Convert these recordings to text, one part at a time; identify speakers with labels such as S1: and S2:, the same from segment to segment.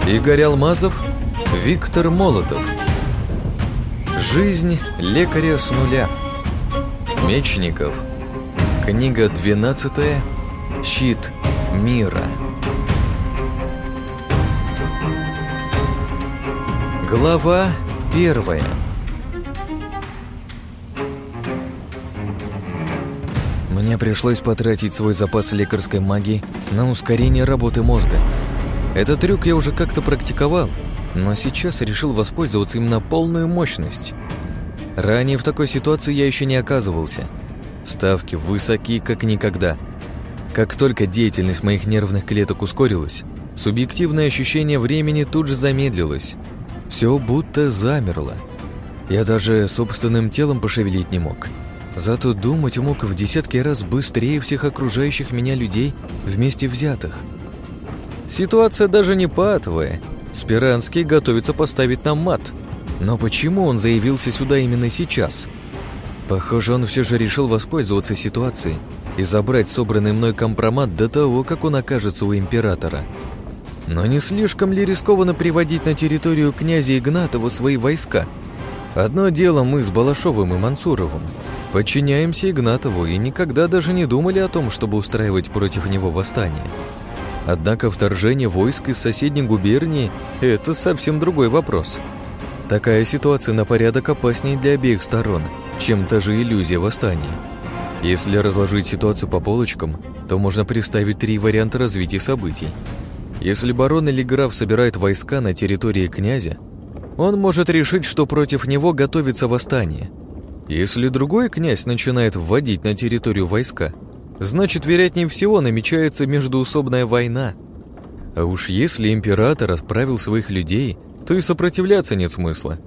S1: Игорь Алмазов, Виктор Молотов. Жизнь лекаря с нуля. Мечников. Книга 12. Щит мира. Глава 1. Мне пришлось потратить свой запас лекарской магии на ускорение работы мозга. Этот трюк я уже как-то практиковал, но сейчас решил воспользоваться им на полную мощность. Ранее в такой ситуации я еще не оказывался. Ставки высоки, как никогда. Как только деятельность моих нервных клеток ускорилась, субъективное ощущение времени тут же замедлилось. Все будто замерло. Я даже собственным телом пошевелить не мог. Зато думать мог в десятки раз быстрее всех окружающих меня людей вместе взятых. Ситуация даже не патовая. Спиранский готовится поставить нам мат. Но почему он заявился сюда именно сейчас? Похоже, он все же решил воспользоваться ситуацией и забрать собранный мной компромат до того, как он окажется у императора. Но не слишком ли рискованно приводить на территорию князя Игнатова свои войска? Одно дело мы с Балашовым и Мансуровым подчиняемся Игнатову и никогда даже не думали о том, чтобы устраивать против него восстание. Однако вторжение войск из соседней губернии – это совсем другой вопрос. Такая ситуация на порядок опаснее для обеих сторон, чем та же иллюзия восстания. Если разложить ситуацию по полочкам, то можно представить 3 варианта развития событий. Если барон или граф собирает войска на территории князя, он может решить, что против него готовится восстание. Если другой князь начинает вводить на территорию войска, значит, вероятнее всего намечается междоусобная война. А уж если император отправил своих людей, то и сопротивляться нет смысла.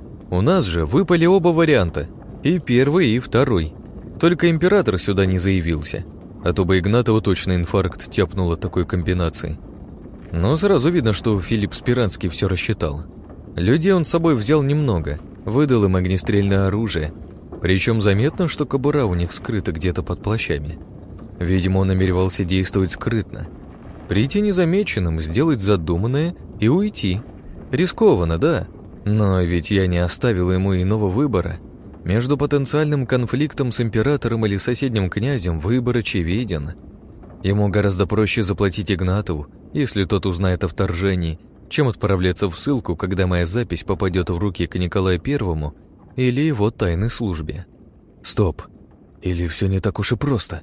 S1: У нас же выпали оба варианта, и первый, и второй. Только император сюда не заявился, а то бы Игнатова точно инфаркт тяпнул от такой комбинации. Но сразу видно, что Филипп Спиранский все рассчитал. Людей он с собой взял немного, выдал им огнестрельное оружие, причем заметно, что кобура у них скрыта где-то под плащами. Видимо, он намеревался действовать скрытно. Прийти незамеченным, сделать задуманное и уйти. Рискованно, да, но ведь я не оставил ему иного выбора. Между потенциальным конфликтом с императором или соседним князем выбор очевиден. Ему гораздо проще заплатить Игнатову, если тот узнает о вторжении, чем отправляться в ссылку, когда моя запись попадет в руки к Николаю Первому или его тайной службе. Стоп. Или все не так уж и просто?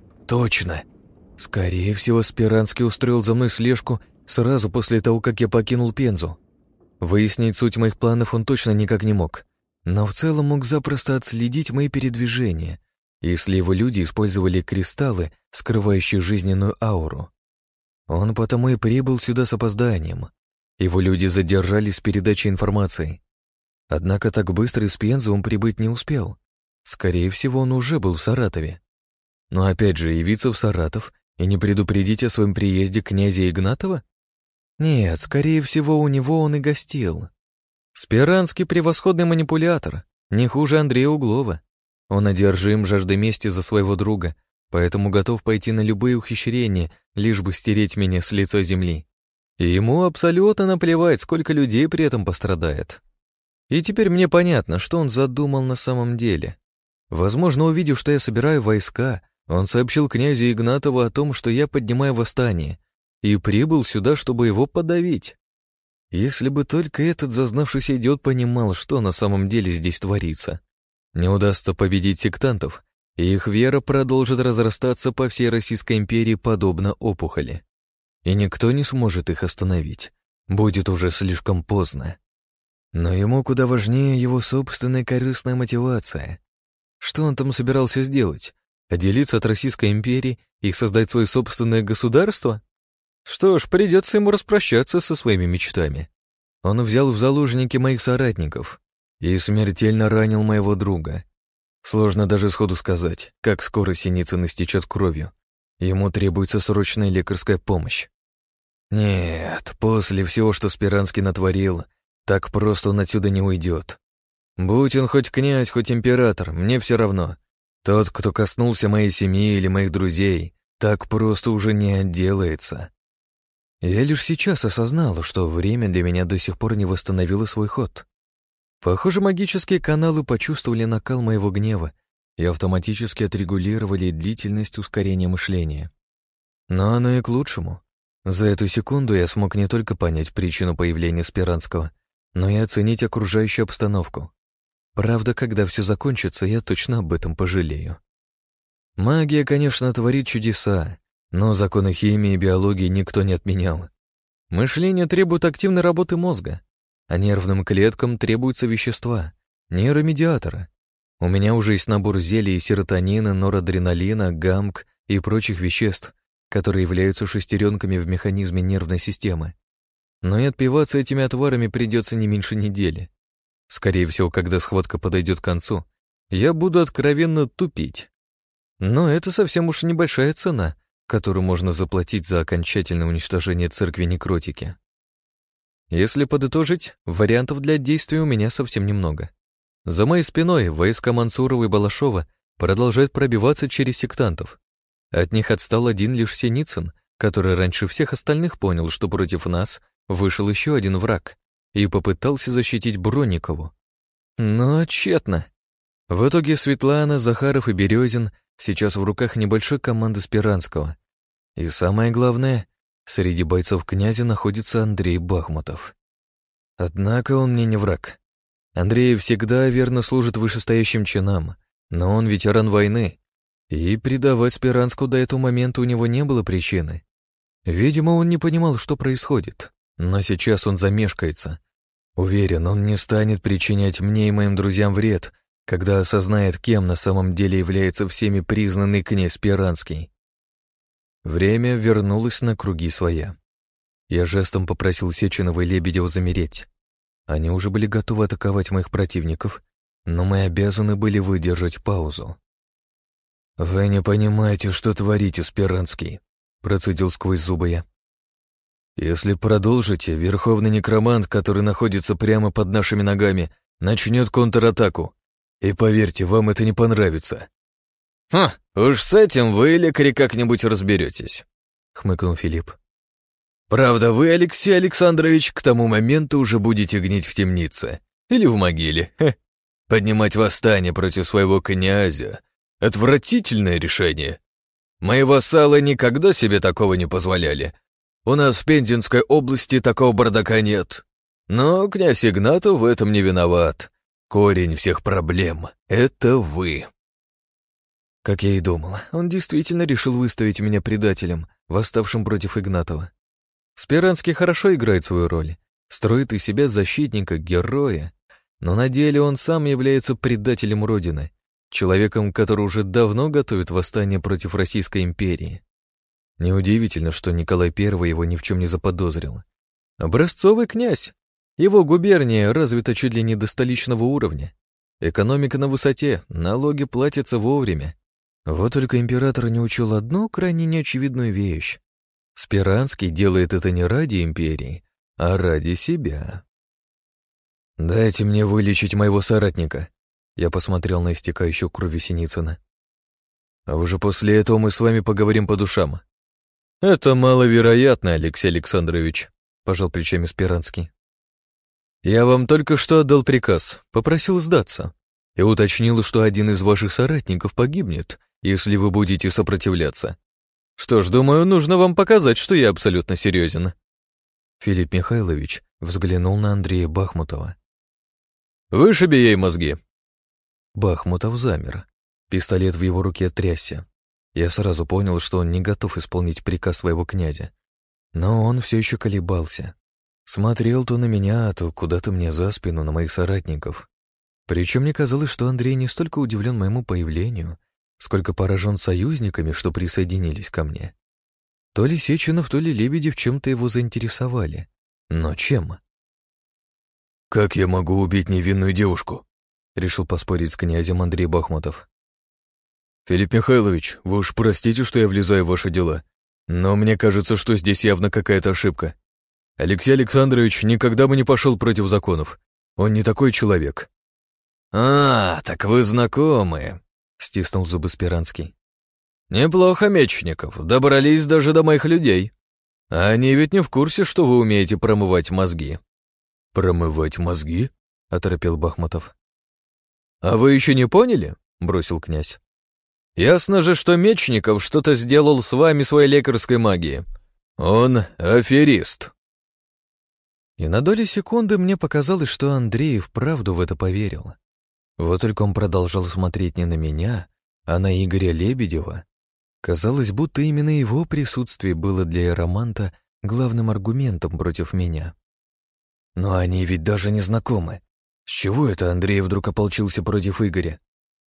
S1: Точно. Скорее всего, Спиранский устроил за мной слежку сразу после того, как я покинул Пензу. Выяснить суть моих планов он точно никак не мог, но в целом мог запросто отследить мои передвижения, если его люди использовали кристаллы, скрывающие жизненную ауру. Он потому и прибыл сюда с опозданием. Его люди задержались с передачей информации. Однако так быстро из Пензы он прибыть не успел. Скорее всего, он уже был в Саратове. Но опять же, явиться в Саратов и не предупредить о своем приезде князя Игнатова? Нет, скорее всего, у него он и гостил. Спиранский превосходный манипулятор, не хуже Андрея Углова. Он одержим жаждой мести за своего друга, поэтому готов пойти на любые ухищрения, лишь бы стереть меня с лица земли. И ему абсолютно наплевать, сколько людей при этом пострадает. И теперь мне понятно, что он задумал на самом деле. Возможно, увидев, что я собираю войска, он сообщил князю Игнатову о том, что я поднимаю восстание, и прибыл сюда, чтобы его подавить. Если бы только этот зазнавшийся идиот понимал, что на самом деле здесь творится. Не удастся победить сектантов, и их вера продолжит разрастаться по всей Российской империи подобно опухоли. И никто не сможет их остановить. Будет уже слишком поздно. Но ему куда важнее его собственная корыстная мотивация. Что он там собирался сделать? Отделиться от Российской империи и создать свое собственное государство? Что ж, придется ему распрощаться со своими мечтами. Он взял в заложники моих соратников и смертельно ранил моего друга. Сложно даже сходу сказать, как скоро Синицын истечет кровью. Ему требуется срочная лекарская помощь. Нет, после всего, что Спиранский натворил, так просто он отсюда не уйдет. Будь он хоть князь, хоть император, мне все равно. Тот, кто коснулся моей семьи или моих друзей, так просто уже не отделается. Я лишь сейчас осознал, что время для меня до сих пор не восстановило свой ход. Похоже, магические каналы почувствовали накал моего гнева и автоматически отрегулировали длительность ускорения мышления. Но оно и к лучшему. За эту секунду я смог не только понять причину появления Спиранского, но и оценить окружающую обстановку. Правда, когда все закончится, я точно об этом пожалею. Магия, конечно, творит чудеса, но законы химии и биологии никто не отменял. Мышление требует активной работы мозга, а нервным клеткам требуются вещества, нейромедиаторы. У меня уже есть набор зелий серотонина, норадреналина, гамк и прочих веществ, которые являются шестеренками в механизме нервной системы. Но и отпиваться этими отварами придется не меньше недели. Скорее всего, когда схватка подойдет к концу, я буду откровенно тупить. Но это совсем уж небольшая цена, которую можно заплатить за окончательное уничтожение церкви некротики. Если подытожить, вариантов для действия у меня совсем немного. За моей спиной войска Мансурова и Балашова продолжают пробиваться через сектантов. От них отстал один лишь Синицын, который раньше всех остальных понял, что против нас вышел еще один враг, и попытался защитить Бронникову. Но тщетно. В итоге Светлана, Захаров и Березин сейчас в руках небольшой команды Спиранского. И самое главное, среди бойцов князя находится Андрей Бахмутов. Однако он мне не враг. Андрей всегда верно служит вышестоящим чинам, но он ветеран войны, и предавать Спиранского до этого момента у него не было причины. Видимо, он не понимал, что происходит, но сейчас он замешкается. Уверен, он не станет причинять мне и моим друзьям вред, когда осознает, кем на самом деле является всеми признанный князь Спиранский. Время вернулось на круги своя. Я жестом попросил Сеченова и Лебедева замереть. Они уже были готовы атаковать моих противников, но мы обязаны были выдержать паузу. «Вы не понимаете, что творите, Спиранский», — процедил сквозь зубы я. «Если продолжите, верховный некромант, который находится прямо под нашими ногами, начнет контратаку. И поверьте, вам это не понравится». Уж с этим вы, лекари, как-нибудь разберетесь», — хмыкнул Филипп. «Правда, вы, Алексей Александрович, к тому моменту уже будете гнить в темнице или в могиле. Поднимать восстание против своего князя — отвратительное решение. Мои вассалы никогда себе такого не позволяли. У нас в Пензенской области такого бардака нет. Но князь Игнатов в этом не виноват. Корень всех проблем — это вы». Как я и думал, он действительно решил выставить меня предателем, восставшим против Игнатова. Спиранский хорошо играет свою роль, строит из себя защитника, героя, но на деле он сам является предателем Родины, человеком, который уже давно готовит восстание против Российской империи. Неудивительно, что Николай I его ни в чем не заподозрил. Образцовый князь. Его губерния развита чуть ли не до столичного уровня. Экономика на высоте, налоги платятся вовремя. Вот только император не учел одну крайне неочевидную вещь. Спиранский делает это не ради империи, а ради себя. «Дайте мне вылечить моего соратника», — я посмотрел на истекающую кровью Синицына. «А уже после этого мы с вами поговорим по душам». «Это маловероятно, Алексей Александрович», — пожал плечами Спиранский. «Я вам только что отдал приказ, попросил сдаться и уточнил, что один из ваших соратников погибнет, если вы будете сопротивляться. Что ж, думаю, нужно вам показать, что я абсолютно серьезен». Филипп Михайлович взглянул на Андрея Бахмутова. «Вышиби ей мозги». Бахмутов замер. Пистолет в его руке трясся. Я сразу понял, что он не готов исполнить приказ своего князя. Но он все еще колебался. Смотрел то на меня, то куда-то мне за спину, на моих соратников. Причем мне казалось, что Андрей не столько удивлен моему появлению, сколько поражен союзниками, что присоединились ко мне. То ли Сеченов, то ли Лебедев чем-то его заинтересовали. Но чем? «Как я могу убить невинную девушку?» — решил поспорить с князем Андрей Бахмутов. «Филипп Михайлович, вы уж простите, что я влезаю в ваши дела, но мне кажется, что здесь явно какая-то ошибка. Алексей Александрович никогда бы не пошел против законов. Он не такой человек». Так вы знакомы», — стиснул зубы Спиранский. «Неплохо, Мечников, добрались даже до моих людей. Они ведь не в курсе, что вы умеете промывать мозги». «Промывать мозги?» — оторопел Бахмутов. «А вы еще не поняли?» — бросил князь. «Ясно же, что Мечников что-то сделал с вами своей лекарской магией. Он аферист». И на доли секунды мне показалось, что Андрей вправду в это поверил. Вот только он продолжал смотреть не на меня, а на Игоря Лебедева. Казалось, будто именно его присутствие было для Романта главным аргументом против меня. Но они ведь даже не знакомы. С чего это Андрей вдруг ополчился против Игоря?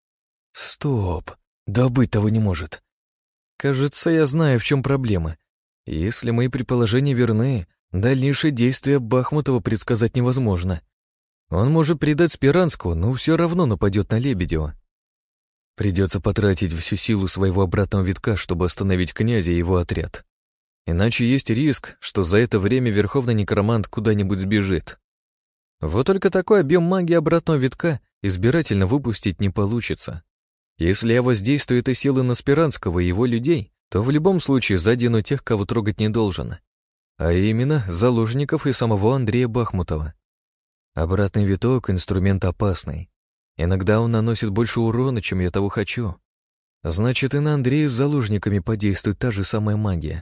S1: Стоп, да быть того не может. Кажется, я знаю, в чем проблема. Если мои предположения верны, дальнейшие действия Бахмутова предсказать невозможно. Он может предать Спиранского, но все равно нападет на Лебедева. Придется потратить всю силу своего обратного витка, чтобы остановить князя и его отряд. Иначе есть риск, что за это время верховный некромант куда-нибудь сбежит. Вот только такой объем магии обратного витка избирательно выпустить не получится. Если я воздействую этой силой на Спиранского и его людей, то в любом случае задену тех, кого трогать не должен. А именно заложников и самого Андрея Бахмутова. Обратный виток — инструмент опасный. Иногда он наносит больше урона, чем я того хочу. Значит, и на Андрея с заложниками подействует та же самая магия.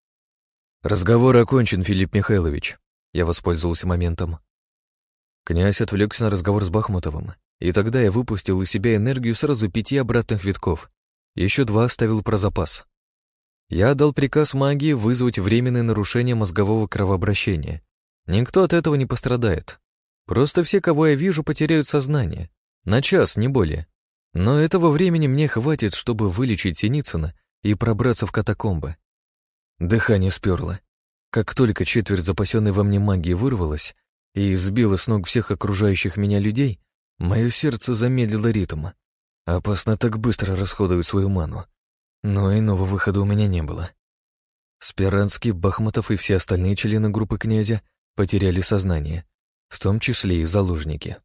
S1: «Разговор окончен, Филипп Михайлович». Я воспользовался моментом. Князь отвлекся на разговор с Бахмутовым, и тогда я выпустил из себя энергию сразу 5 обратных витков. Еще 2 оставил про запас. Я отдал приказ магии вызвать временное нарушение мозгового кровообращения. Никто от этого не пострадает. Просто все, кого я вижу, потеряют сознание. На час, не более. Но этого времени мне хватит, чтобы вылечить Синицына и пробраться в катакомбы. Дыхание сперло. Как только четверть запасенной во мне магии вырвалась и сбила с ног всех окружающих меня людей, мое сердце замедлило ритм. Опасно так быстро расходовать свою ману. Но иного выхода у меня не было. Спиранский, Бахмутов и все остальные члены группы князя потеряли сознание, в том числе и заложники.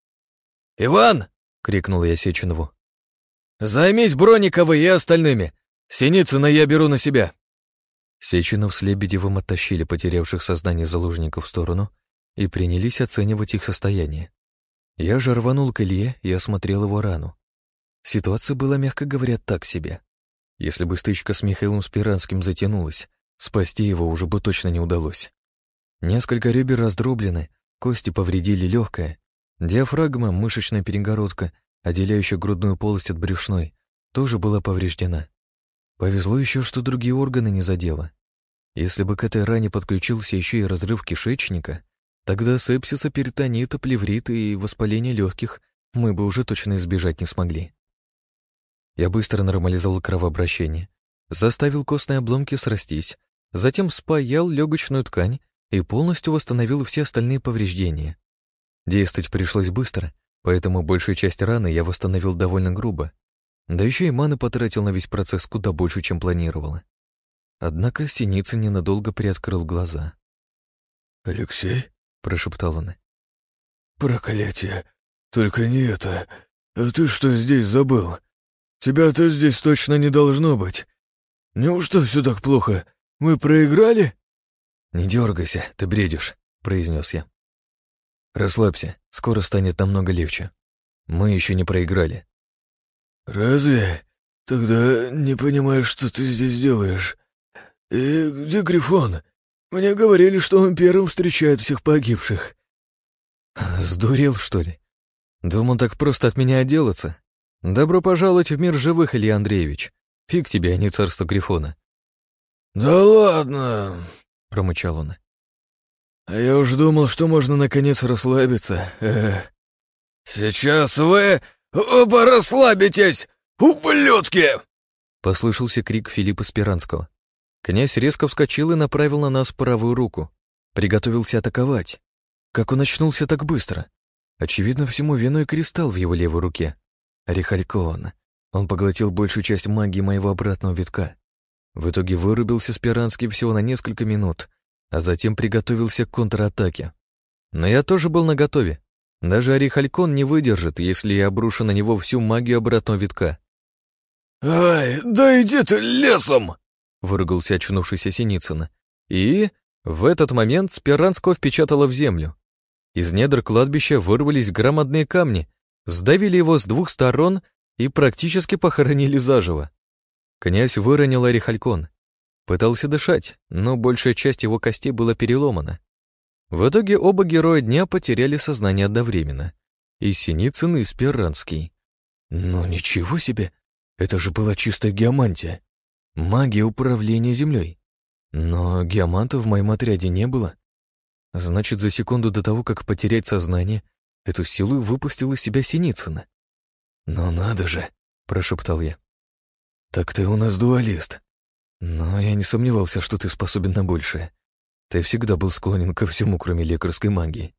S1: «Иван!» — крикнул я Сеченову. «Займись Бронниковой и остальными! Синицына я беру на себя!» Сеченов с Лебедевым оттащили потерявших сознание заложников в сторону и принялись оценивать их состояние. Я же рванул к Илье и осмотрел его рану. Ситуация была, мягко говоря, так себе. Если бы стычка с Михаилом Спиранским затянулась, спасти его уже бы точно не удалось. Несколько ребер раздроблены, кости повредили легкое. Диафрагма, мышечная перегородка, отделяющая грудную полость от брюшной, тоже была повреждена. Повезло еще, что другие органы не задело. Если бы к этой ране подключился еще и разрыв кишечника, тогда сепсиса, перитонита, плеврита и воспаления легких мы бы уже точно избежать не смогли. Я быстро нормализовал кровообращение, заставил костные обломки срастись, затем спаял легочную ткань и полностью восстановил все остальные повреждения. Действовать пришлось быстро, поэтому большую часть раны я восстановил довольно грубо. Да еще и маны потратил на весь процесс куда больше, чем планировал. Однако Синицын ненадолго приоткрыл глаза.
S2: «Алексей?»
S1: — прошептал он.
S2: «Проклятие! Только не это! А ты что здесь забыл? Тебя-то здесь точно не должно быть! Неужто все так плохо? Мы проиграли?»
S1: «Не дергайся, ты бредишь», — произнес я. «Расслабься, скоро станет намного легче. Мы еще не проиграли».
S2: «Разве? Тогда не понимаю, что ты здесь делаешь. И где Грифон? Мне говорили, что он первым встречает всех погибших».
S1: «Сдурел, что ли? Думал так просто от меня отделаться? Добро пожаловать в мир живых, Илья Андреевич. Фиг тебе, а не царство Грифона».
S2: «Да ладно», —
S1: промычал он.
S2: «А я уж думал, что можно наконец расслабиться. Сейчас вы оба расслабитесь, ублюдки!»
S1: Послышался крик Филиппа Спиранского. Князь резко вскочил и направил на нас правую руку. Приготовился атаковать. Как он очнулся так быстро? Очевидно, всему виной кристалл в его левой руке. Рихалькон. Он поглотил большую часть магии моего обратного витка. В итоге вырубился Спиранский всего на несколько минут, а затем приготовился к контратаке. Но я тоже был наготове. Даже Орихалькон не выдержит, если я обрушу на него всю магию обратного витка.
S2: «Ай, да иди ты лесом!»
S1: — выругался очнувшийся Синицын И в этот момент Спиранского впечатало в землю. Из недр кладбища вырвались громадные камни, сдавили его с двух сторон и практически похоронили заживо. Князь выронил орехалькон. Пытался дышать, но большая часть его костей была переломана. В итоге оба героя дня потеряли сознание одновременно. И Синицын, и Спиранский. Ну ничего себе! Это же была чистая геомантия. Магия управления землей. Но геоманта в моем отряде не было. Значит, за секунду до того, как потерять сознание, эту силу выпустил из себя Синицына. «Ну надо же!» — прошептал я. «Так ты у нас дуалист. Но я не сомневался, что ты способен на большее. Ты всегда был склонен ко всему, кроме лекарской магии».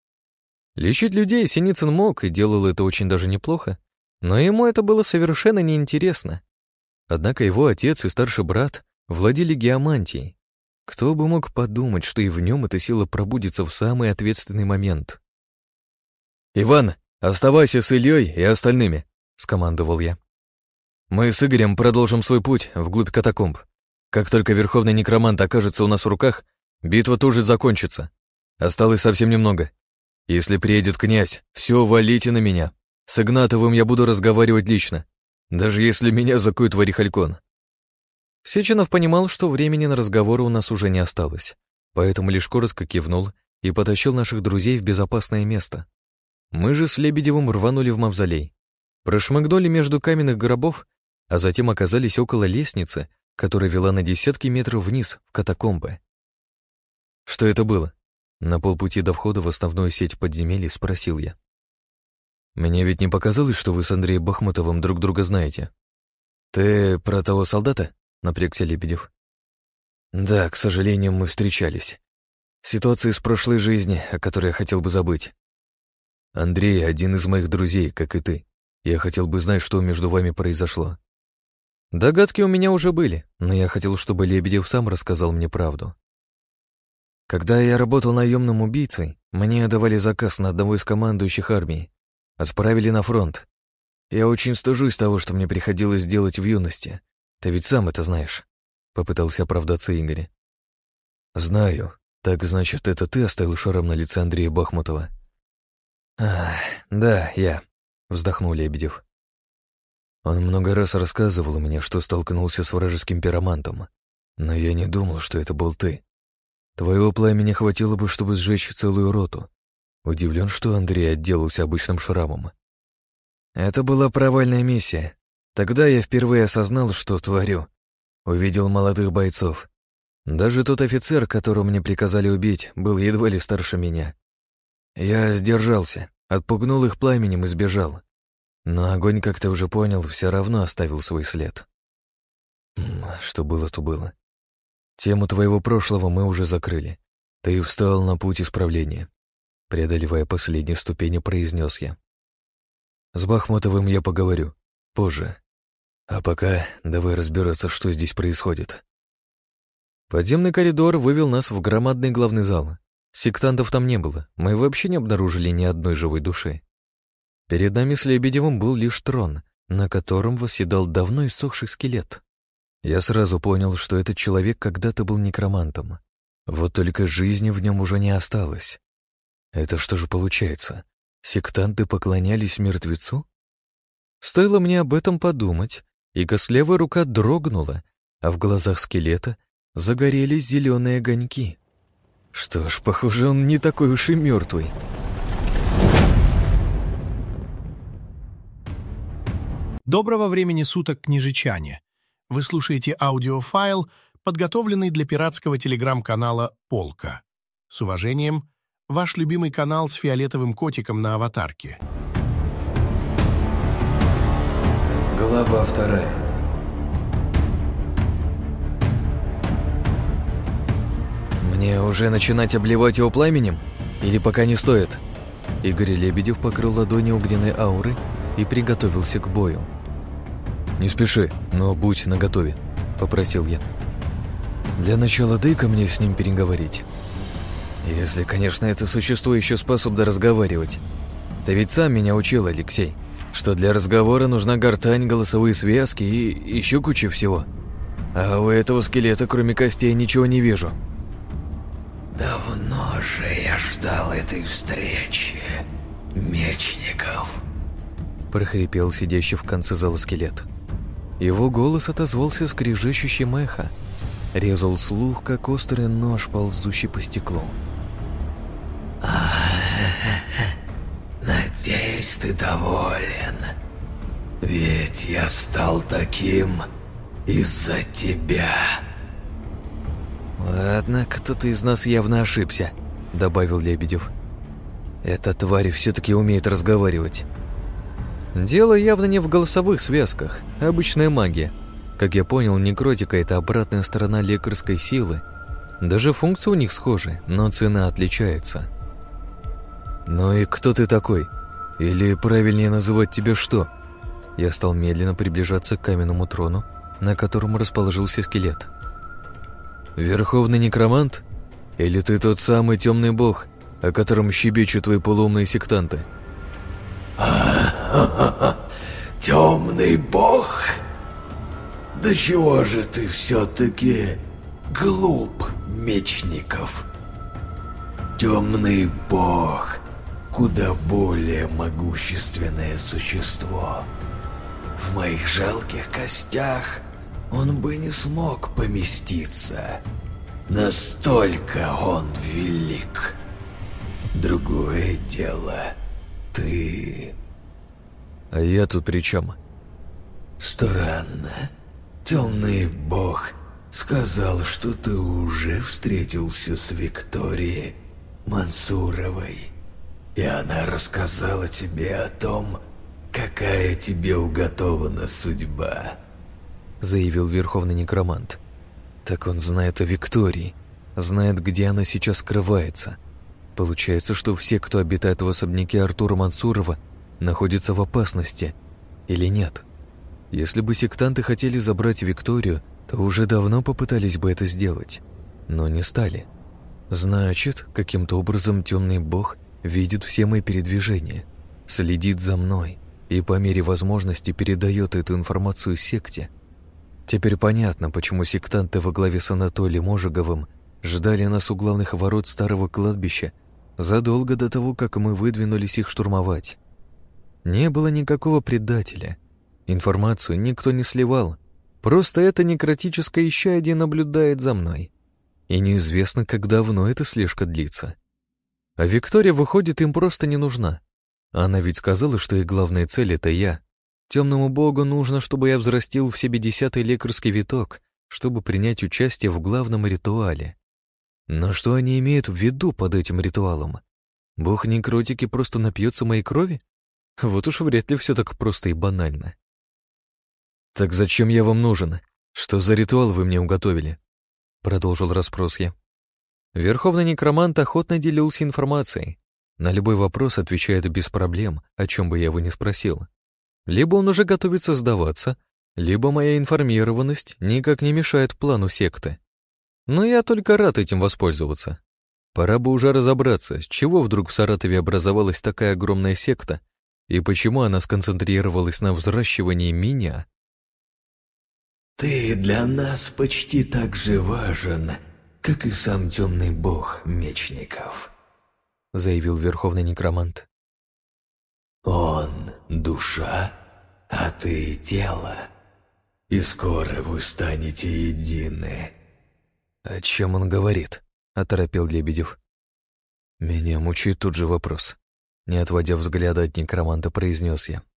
S1: Лечить людей Синицын мог и делал это очень даже неплохо, но ему это было совершенно неинтересно. Однако его отец и старший брат владели геомантией. Кто бы мог подумать, что и в нем эта сила пробудится в самый ответственный момент. «Иван, оставайся с Ильей и остальными», — скомандовал я. «Мы с Игорем продолжим свой путь вглубь катакомб. Как только Верховный Некромант окажется у нас в руках, битва тут же закончится. Осталось совсем немного. Если приедет князь, все валите на меня. С Игнатовым я буду разговаривать лично, даже если меня закуют в орехалькон». Сеченов понимал, что времени на разговоры у нас уже не осталось, поэтому лишь коротко кивнул и потащил наших друзей в безопасное место. Мы же с Лебедевым рванули в мавзолей, прошмыгнули между каменных гробов, а затем оказались около лестницы, которая вела на десятки метров вниз, в катакомбы. «Что это было?» На полпути до входа в основную сеть подземелий спросил я. «Мне ведь не показалось, что вы с Андреем Бахмутовым друг друга знаете». «Ты про того солдата?» — напрягся Лебедев. «Да, к сожалению, мы встречались. Ситуация из прошлой жизни, о которой я хотел бы забыть. Андрей — один из моих друзей, как и ты. Я хотел бы знать, что между вами произошло». Догадки у меня уже были, но я хотел, чтобы Лебедев сам рассказал мне правду. Когда я работал наемным убийцей, мне давали заказ на одного из командующих армией. Отправили на фронт. Я очень стыжусь того, что мне приходилось делать в юности. Ты ведь сам это знаешь, — попытался оправдаться Игорь. «Знаю. Так, значит, это ты оставил шрам на лице Андрея Бахмутова?» «Да, я», — вздохнул Лебедев. «Он много раз рассказывал мне, что столкнулся с вражеским пиромантом, но я не думал, что это был ты. Твоего пламени хватило бы, чтобы сжечь целую роту. Удивлен, что Андрей отделался обычным шрамом». «Это была провальная миссия. Тогда я впервые осознал, что творю. Увидел молодых бойцов. Даже тот офицер, которого мне приказали убить, был едва ли старше меня. Я сдержался, отпугнул их пламенем и сбежал. Но огонь, как ты уже понял, все равно оставил свой след. Что было, то было. Тему твоего прошлого мы уже закрыли. Ты встал на путь исправления. Преодолевая последние ступени, произнес я. С Бахмутовым я поговорю. Позже. А пока давай разбираться, что здесь происходит. Подземный коридор вывел нас в громадный главный зал. Сектантов там не было, мы вообще не обнаружили ни одной живой души. Перед нами с Лебедевым был лишь трон, на котором восседал давно иссохший скелет. Я сразу понял, что этот человек когда-то был некромантом. Вот только жизни в нем уже не осталось. Это что же получается? Сектанты поклонялись мертвецу? Стоило мне об этом подумать, и костлявая рука дрогнула, а в глазах скелета загорелись зеленые огоньки. Что ж, похоже, он не такой уж и мертвый.
S3: Доброго времени суток, княжичане! Вы слушаете аудиофайл, подготовленный для пиратского телеграм-канала «Полка». С уважением, ваш любимый канал с фиолетовым котиком на аватарке.
S1: Глава 2. Мне уже начинать обливать его пламенем? Или пока не стоит? Игорь Лебедев покрыл ладони огненной ауры и приготовился к бою. «Не спеши, но будь наготове», — попросил я. «Для начала дай-ка мне с ним переговорить. Если, конечно, это существо еще способно разговаривать. Ты ведь сам меня учил, Алексей, что для разговора нужна гортань, голосовые связки и еще куча всего. А у этого скелета, кроме костей, ничего не вижу.
S2: Давно же я ждал этой встречи, Мечников.
S1: Прохрипел сидящий в конце зала скелет. Его голос отозвался скрежещущим эхо. Резал слух, как острый нож, ползущий по стеклу.
S2: Надеюсь, ты доволен. Ведь я стал таким из-за тебя.
S1: Ладно, кто-то из нас явно ошибся, добавил Лебедев. Эта тварь все-таки умеет разговаривать. Дело явно не в голосовых связках, а обычная магия. Как я понял, некротика — это обратная сторона лекарской силы. Даже функции у них схожи, но цена отличается. «Ну и кто ты такой? Или правильнее называть тебя что?» Я стал медленно приближаться к каменному трону, на котором расположился скелет. «Верховный некромант? Или ты тот самый темный бог, о котором щебечут твои полуумные сектанты?»
S2: Темный бог? Да чего же ты все-таки глуп, Мечников? Темный бог куда более могущественное существо. В моих жалких костях он бы не смог поместиться. Настолько он велик. Другое дело, ты...
S1: «А я тут при чем?»
S2: Странно. Темный бог сказал, что ты уже встретился с Викторией Мансуровой. И она рассказала тебе о том, какая тебе уготована судьба.
S1: Заявил верховный некромант. Так он знает о Виктории, знает, где она сейчас скрывается. Получается, что все, кто обитает в особняке Артура Мансурова, находятся в опасности. Или нет? Если бы сектанты хотели забрать Викторию, то уже давно попытались бы это сделать, но не стали. Значит, каким-то образом темный бог видит все мои передвижения, следит за мной и по мере возможности передает эту информацию секте. Теперь понятно, почему сектанты во главе с Анатолием Ожеговым ждали нас у главных ворот старого кладбища задолго до того, как мы выдвинулись их штурмовать. Не было никакого предателя. Информацию никто не сливал. Просто это некротическое исчадие наблюдает за мной. И неизвестно, как давно эта слежка длится. А Виктория, выходит, им просто не нужна. Она ведь сказала, что их главная цель — это я. Темному богу нужно, чтобы я взрастил в себе 10-й лекарский виток, чтобы принять участие в главном ритуале. Но что они имеют в виду под этим ритуалом? Бог некротики просто напьется моей крови? Вот уж вряд ли все так просто и банально. «Так зачем я вам нужен? Что за ритуал вы мне уготовили?» Продолжил расспрос я. Верховный некромант охотно делился информацией. На любой вопрос отвечает без проблем, о чем бы я его ни спросил. Либо он уже готовится сдаваться, либо моя информированность никак не мешает плану секты. Но я только рад этим воспользоваться. Пора бы уже разобраться, с чего вдруг в Саратове образовалась такая огромная секта и почему она сконцентрировалась на взращивании меня.
S2: Ты для нас почти так же важен, как и сам темный бог Мечников,
S1: заявил верховный некромант.
S2: Он — душа, а ты — тело, и скоро вы станете едины.
S1: О чем он говорит? Оторопел Лебедев. Меня мучает тут же вопрос. Не отводя взгляда от некроманта, произнес я.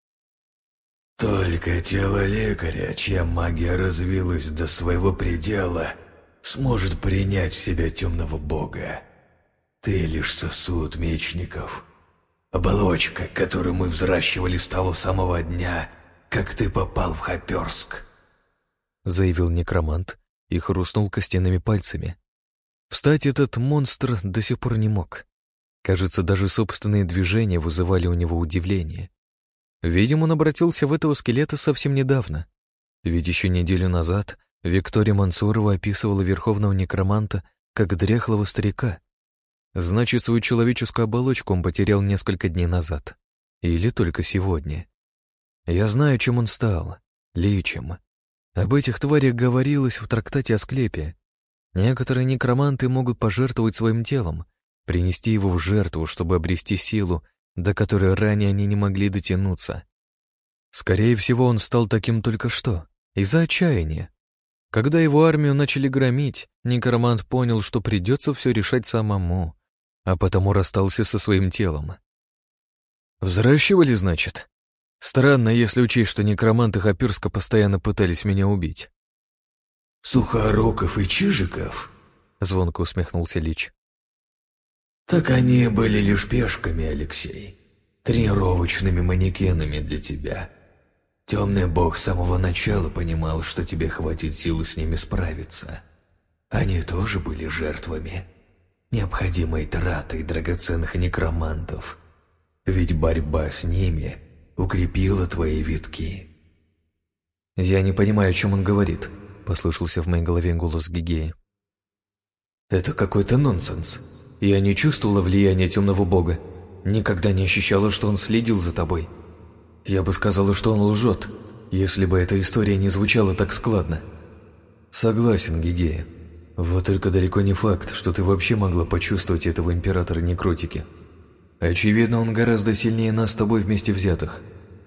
S2: Только тело лекаря, чья магия развилась до своего предела, сможет принять в себя темного бога. Ты лишь сосуд, Мечников. Оболочка, которую мы взращивали с того самого дня, как ты попал в Хоперск.
S1: Заявил некромант и хрустнул костяными пальцами. Встать этот монстр до сих пор не мог. Кажется, даже собственные движения вызывали у него удивление. Видимо, он обратился в этого скелета совсем недавно. Ведь еще неделю назад Виктория Мансурова описывала верховного некроманта как дряхлого старика. Значит, свою человеческую оболочку он потерял несколько дней назад. Или только сегодня. Я знаю, чем он стал. Личем. Об этих тварях говорилось в трактате Асклепия. Некоторые некроманты могут пожертвовать своим телом, принести его в жертву, чтобы обрести силу, до которой ранее они не могли дотянуться. Скорее всего, он стал таким только что, из-за отчаяния. Когда его армию начали громить, некромант понял, что придется все решать самому, а потому расстался со своим телом. Взращивали, значит? Странно, если учесть, что некроманты Хапирска постоянно пытались меня убить.
S4: Сухоруков и Чижиков?
S1: Звонко усмехнулся Лич.
S4: Так они были лишь пешками, Алексей. Тренировочными манекенами для тебя. Темный бог с самого начала понимал, что тебе хватит силы с ними справиться. Они тоже были жертвами. Необходимой тратой драгоценных некромантов. Ведь борьба с ними укрепила твои витки.
S1: «Я не понимаю, о чем он говорит», — послышался в моей голове голос Гигеи. «Это какой-то нонсенс. Я не чувствовала влияния темного бога. Никогда не ощущала, что он следил за тобой. Я бы сказала, что он лжет, если бы эта история не звучала так складно». «Согласен, Гигея. Вот только далеко не факт, что ты вообще могла почувствовать этого императора некротики. Очевидно, он гораздо сильнее нас с тобой вместе взятых».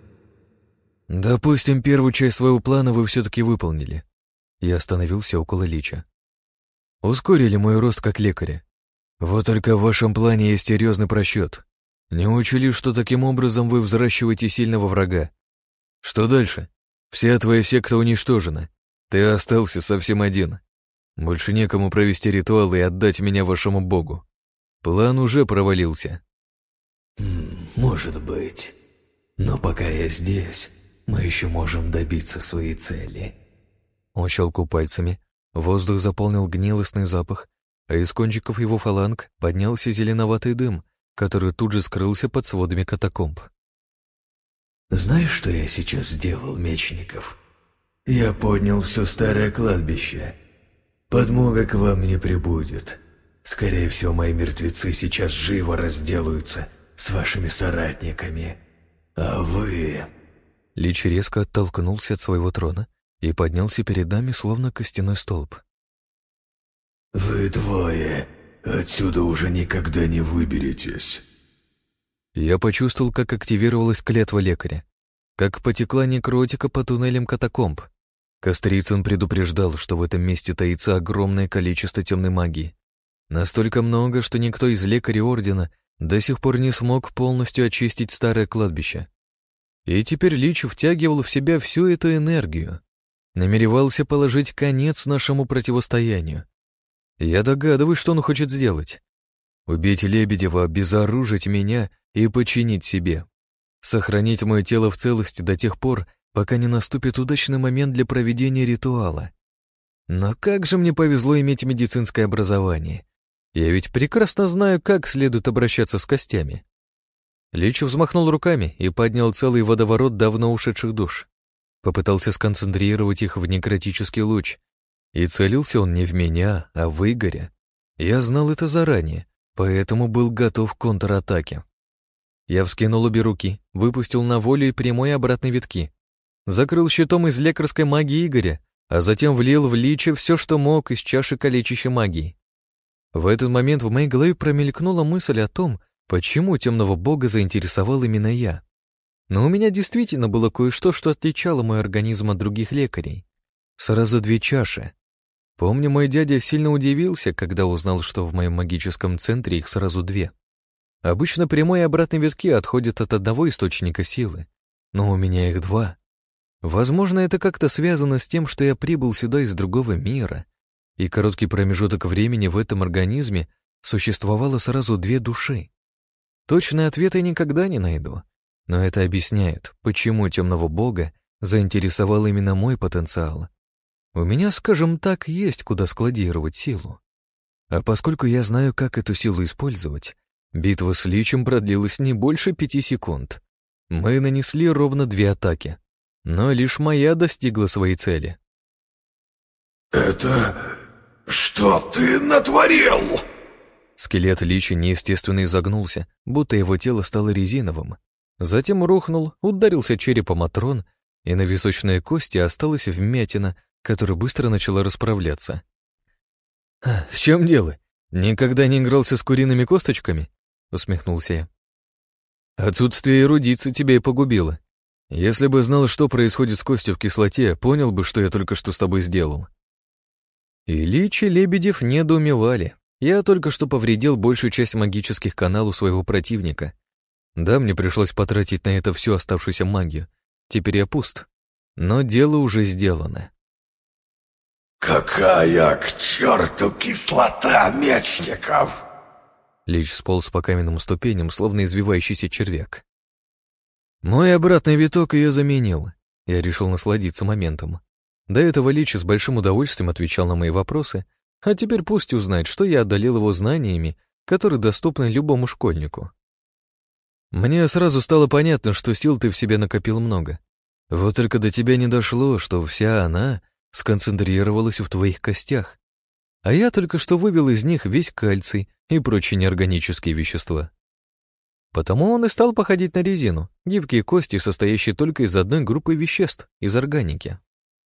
S1: «Допустим, первую часть своего плана вы все-таки выполнили». Я остановился около Лича. «Ускорили мой рост как лекаря. Вот только в вашем плане есть серьезный просчет. Не учли, что таким образом вы взращиваете сильного врага. Что дальше? Вся твоя секта уничтожена. Ты остался совсем один. Больше некому провести ритуал и отдать меня вашему богу. План уже провалился».
S4: Может быть. Но пока я здесь, мы еще можем добиться своей цели.
S1: Он щелкал пальцами, воздух заполнил гнилостный запах, а из кончиков его фаланг поднялся зеленоватый дым, который тут же скрылся под сводами катакомб.
S4: Знаешь, что я сейчас сделал, Мечников? Я поднял все старое кладбище. Подмога к вам не прибудет. Скорее всего, мои мертвецы сейчас живо разделаются с вашими соратниками. А вы...
S1: Лич резко оттолкнулся от своего трона и поднялся перед нами, словно костяной столб.
S4: Вы двое отсюда уже никогда не выберетесь.
S1: Я почувствовал, как активировалась клятва лекаря, как потекла некротика по туннелям катакомб. Кострицын предупреждал, что в этом месте таится огромное количество темной магии. Настолько много, что никто из лекарей Ордена до сих пор не смог полностью очистить старое кладбище. И теперь Лич втягивал в себя всю эту энергию. Намеревался положить конец нашему противостоянию. Я догадываюсь, что он хочет сделать. Убить Лебедева, обезоружить меня и подчинить себе. Сохранить мое тело в целости до тех пор, пока не наступит удачный момент для проведения ритуала. Но как же мне повезло иметь медицинское образование. Я ведь прекрасно знаю, как следует обращаться с костями. Лич взмахнул руками и поднял целый водоворот давно ушедших душ. Попытался сконцентрировать их в некротический луч. И целился он не в меня, а в Игоря. Я знал это заранее, поэтому был готов к контратаке. Я вскинул обе руки, выпустил на волю и прямой обратной витки. Закрыл щитом из лекарской магии Игоря, а затем влил в Лича все, что мог из чаши калечащей магии. В этот момент в моей голове промелькнула мысль о том, почему темного бога заинтересовал именно я. Но у меня действительно было кое-что, что отличало мой организм от других лекарей. Сразу две чаши. Помню, мой дядя сильно удивился, когда узнал, что в моем магическом центре их сразу две. Обычно прямой и обратный витки отходят от одного источника силы, но у меня их два. Возможно, это как-то связано с тем, что я прибыл сюда из другого мира, и короткий промежуток времени в этом организме существовало сразу две души. Точный ответ я никогда не найду, но это объясняет, почему темного бога заинтересовал именно мой потенциал. У меня, скажем так, есть куда складировать силу. А поскольку я знаю, как эту силу использовать, битва с Личем продлилась не больше 5 секунд. Мы нанесли ровно 2 атаки, но лишь моя достигла своей цели.
S4: «Это... что ты натворил?»
S1: Скелет Лича неестественно изогнулся, будто его тело стало резиновым. Затем рухнул, ударился черепом о трон, и на височной кости осталась вмятина, которая быстро начала расправляться. «В чем дело? Никогда не игрался с куриными косточками?» — усмехнулся я. «Отсутствие эрудиции тебя и погубило. Если бы знал, что происходит с костью в кислоте, понял бы, что я только что с тобой сделал». Ильич и Лебедев недоумевали. Я только что повредил большую часть магических каналов своего противника. Да, мне пришлось потратить на это всю оставшуюся магию. Теперь я пуст. Но дело уже сделано.
S5: «Какая к черту кислота, мечников!»
S1: Лич сполз по каменным ступеням, словно извивающийся червяк. Мой обратный виток ее заменил. Я решил насладиться моментом. До этого Лич с большим удовольствием отвечал на мои вопросы, а теперь пусть узнает, что я одолел его знаниями, которые доступны любому школьнику. Мне сразу стало понятно, что сил ты в себе накопил много. Вот только до тебя не дошло, что вся она сконцентрировалась в твоих костях, а я только что вывел из них весь кальций и прочие неорганические вещества. Потому он и стал походить на резину, гибкие кости, состоящие только из одной группы веществ, из органики.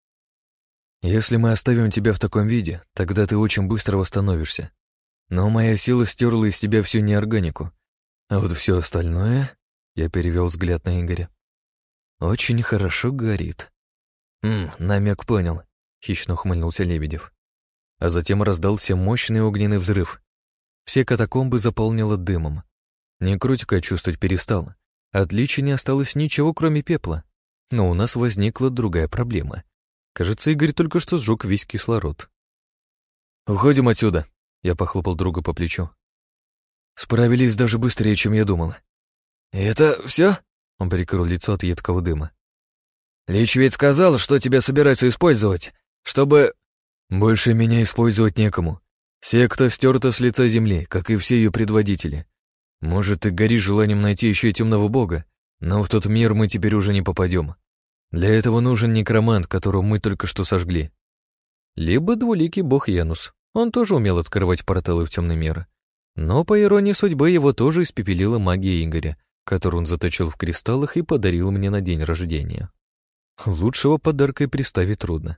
S1: Если мы оставим тебя в таком виде, тогда ты очень быстро восстановишься. Но моя сила стерла из тебя всю неорганику. А вот все остальное, я перевел взгляд на Игоря, очень хорошо горит. Намек понял, хищно ухмыльнулся Лебедев. А затем раздался мощный огненный взрыв. Все катакомбы заполнило дымом. Некротика чувствовать перестал. От Личи не осталось ничего, кроме пепла. Но у нас возникла другая проблема. Кажется, Игорь только что сжег весь кислород. «Уходим отсюда», — я похлопал друга по плечу. «Справились даже быстрее, чем я думал». «Это все?» — он прикрыл лицо от едкого дыма. «Лич ведь сказал, что тебя собираются использовать, чтобы...» «Больше меня использовать некому. Секта стерта с лица земли, как и все ее предводители. Может, ты горишь желанием найти еще и темного бога, но в тот мир мы теперь уже не попадем. Для этого нужен некромант, которого мы только что сожгли. Либо двуликий бог Янус. Он тоже умел открывать порталы в темный мир. Но, по иронии судьбы, его тоже испепелила магия Игоря, которую он заточил в кристаллах и подарил мне на день рождения. Лучшего подарка и представить трудно.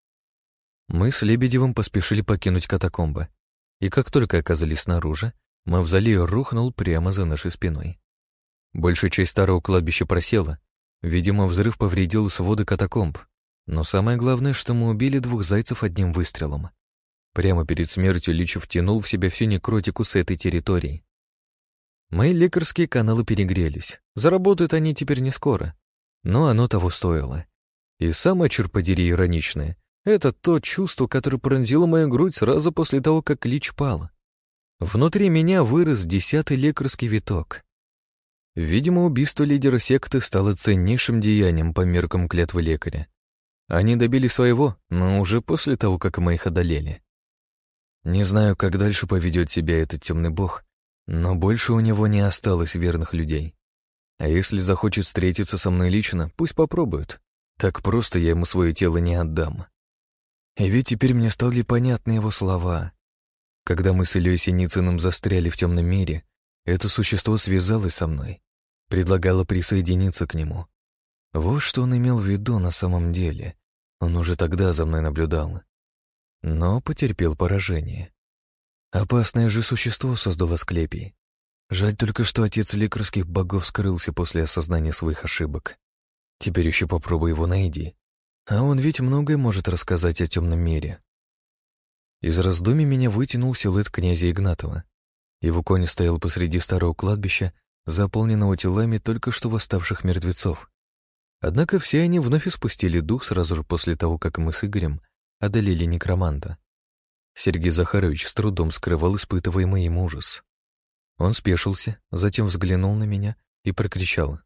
S1: Мы с Лебедевым поспешили покинуть катакомбы. И как только оказались снаружи, мавзолей рухнул прямо за нашей спиной. Большая часть старого кладбища просела. Видимо, взрыв повредил своды катакомб. Но самое главное, что мы убили 2 зайцев одним выстрелом. Прямо перед смертью Лич втянул в себя всю некротику с этой территории. Мои лекарские каналы перегрелись. Заработают они теперь не скоро. Но оно того стоило. И самое, черт подери, ироничное — это то чувство, которое пронзило мою грудь сразу после того, как Лич пал. Внутри меня вырос 10-й лекарский виток. Видимо, убийство лидера секты стало ценнейшим деянием по меркам клятвы лекаря. Они добили своего, но уже после того, как мы их одолели. Не знаю, как дальше поведет себя этот темный бог, но больше у него не осталось верных людей. А если захочет встретиться со мной лично, пусть попробует. Так просто я ему свое тело не отдам. И ведь теперь мне стали понятны его слова. Когда мы с Ильей Синицыным застряли в темном мире, это существо связалось со мной, предлагало присоединиться к нему. Вот что он имел в виду на самом деле. Он уже тогда за мной наблюдал. Но потерпел поражение. Опасное же существо создало Асклепий. Жаль только, что отец лекарских богов скрылся после осознания своих ошибок. Теперь еще попробуй его найди. А он ведь многое может рассказать о темном мире. Из раздумий меня вытянул силуэт князя Игнатова. Его конь стоял посреди старого кладбища, заполненного телами только что восставших мертвецов. Однако все они вновь испустили дух сразу же после того, как мы с Игорем одолели некроманта. Сергей Захарович с трудом скрывал испытываемый им ужас. Он спешился, затем взглянул на меня и прокричал: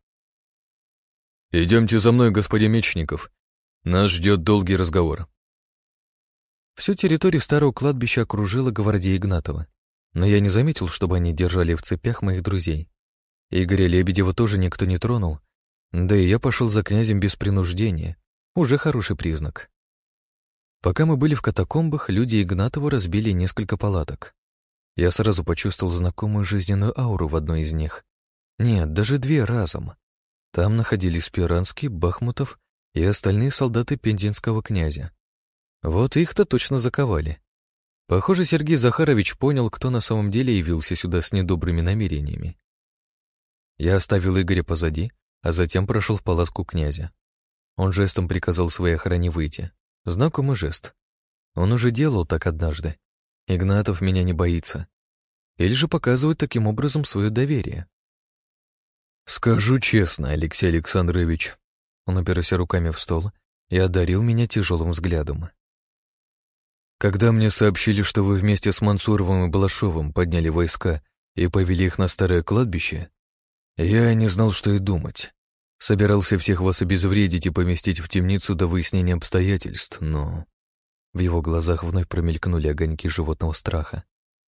S1: «Идемте за мной, господин Мечников. Нас ждет долгий разговор». Всю территорию старого кладбища окружила гвардия Игнатова, но я не заметил, чтобы они держали в цепях моих друзей. Игоря Лебедева тоже никто не тронул, да и я пошел за князем без принуждения, уже хороший признак. Пока мы были в катакомбах, люди Игнатова разбили несколько палаток. Я сразу почувствовал знакомую жизненную ауру в одной из них. Нет, даже 2 разом. Там находились Спиранский, Бахмутов и остальные солдаты пензенского князя. Вот их-то точно заковали. Похоже, Сергей Захарович понял, кто на самом деле явился сюда с недобрыми намерениями. Я оставил Игоря позади, а затем прошел в палатку князя. Он жестом приказал своей охране выйти. Знакомый жест. Он уже делал так однажды. Игнатов меня не боится. Или же показывает таким образом свое доверие. «Скажу честно, Алексей Александрович», он оперся руками в стол и одарил меня тяжелым взглядом. «Когда мне сообщили, что вы вместе с Мансуровым и Балашовым подняли войска и повели их на старое кладбище, я не знал, что и думать. Собирался всех вас обезвредить и поместить в темницу до выяснения обстоятельств, но...» В его глазах вновь промелькнули огоньки животного страха.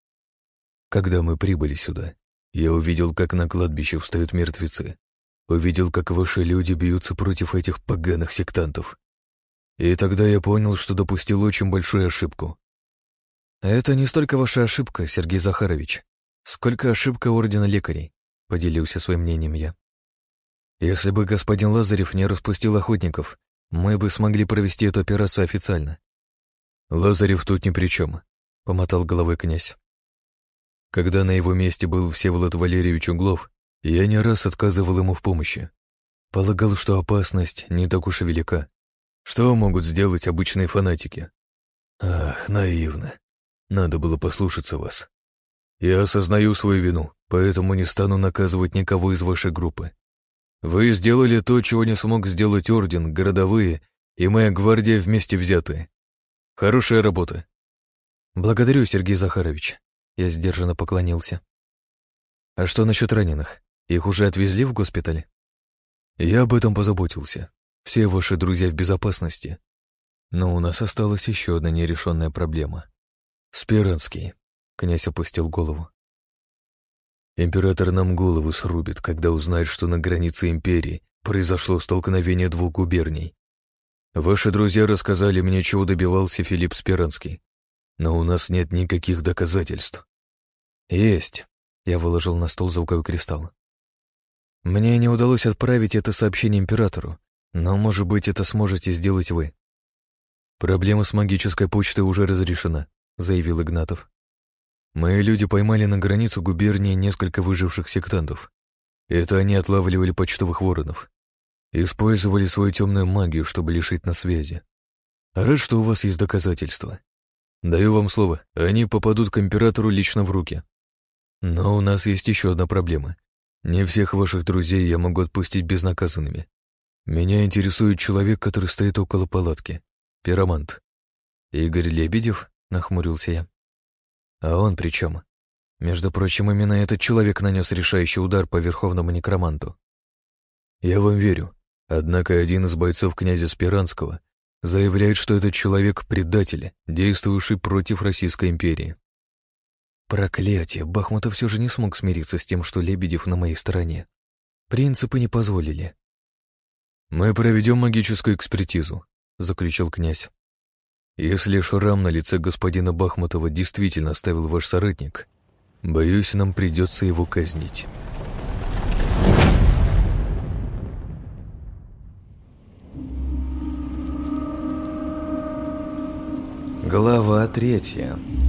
S1: «Когда мы прибыли сюда, я увидел, как на кладбище встают мертвецы. Увидел, как ваши люди бьются против этих поганых сектантов. И тогда я понял, что допустил очень большую ошибку». «Это не столько ваша ошибка, Сергей Захарович, сколько ошибка Ордена Лекарей», — поделился своим мнением я. «Если бы господин Лазарев не распустил охотников, мы бы смогли провести эту операцию официально». «Лазарев тут ни при чем», — помотал головой князь. «Когда на его месте был Всеволод Валерьевич Углов, я не раз отказывал ему в помощи. Полагал, что опасность не так уж и велика. Что могут сделать обычные фанатики? Ах, наивно. Надо было послушаться вас. Я осознаю свою вину, поэтому не стану наказывать никого из вашей группы. Вы сделали то, чего не смог сделать Орден, городовые и моя гвардия вместе взятые. Хорошая работа». «Благодарю, Сергей Захарович». Я сдержанно поклонился. «А что насчет раненых? Их уже отвезли в госпиталь?» «Я об этом позаботился. Все ваши друзья в безопасности. Но у нас осталась еще одна нерешенная проблема. Спиранский», — князь опустил голову. «Император нам голову срубит, когда узнает, что на границе империи произошло столкновение двух губерний. Ваши друзья рассказали мне, чего добивался Филипп Спиранский. Но у нас нет никаких доказательств». «Есть», — я выложил на стол звуковой кристалл. «Мне не удалось отправить это сообщение императору, но, может быть, это сможете сделать вы». «Проблема с магической почтой уже разрешена», — заявил Игнатов. «Мои люди поймали на границу губернии несколько выживших сектантов. Это они отлавливали почтовых воронов. Использовали свою темную магию, чтобы лишить нас связи. Рад, что у вас есть доказательства. Даю вам слово, они попадут к императору лично в руки. Но у нас есть еще одна проблема. Не всех ваших друзей я могу отпустить безнаказанными. Меня интересует человек, который стоит около палатки. Пиромант». «Игорь Лебедев?» — нахмурился я. «А он при чем? Между прочим, именно этот человек нанес решающий удар по верховному некроманту». «Я вам верю. Однако один из бойцов князя Спиранского заявляет, что этот человек — предатель, действующий против Российской империи». Проклятие, Бахмутов все же не смог смириться с тем, что Лебедев на моей стороне. Принципы не позволили. «Мы проведем магическую экспертизу», — заключил князь. «Если шрам на лице господина Бахмутова действительно оставил ваш соратник, боюсь, нам придется его казнить». Глава 3.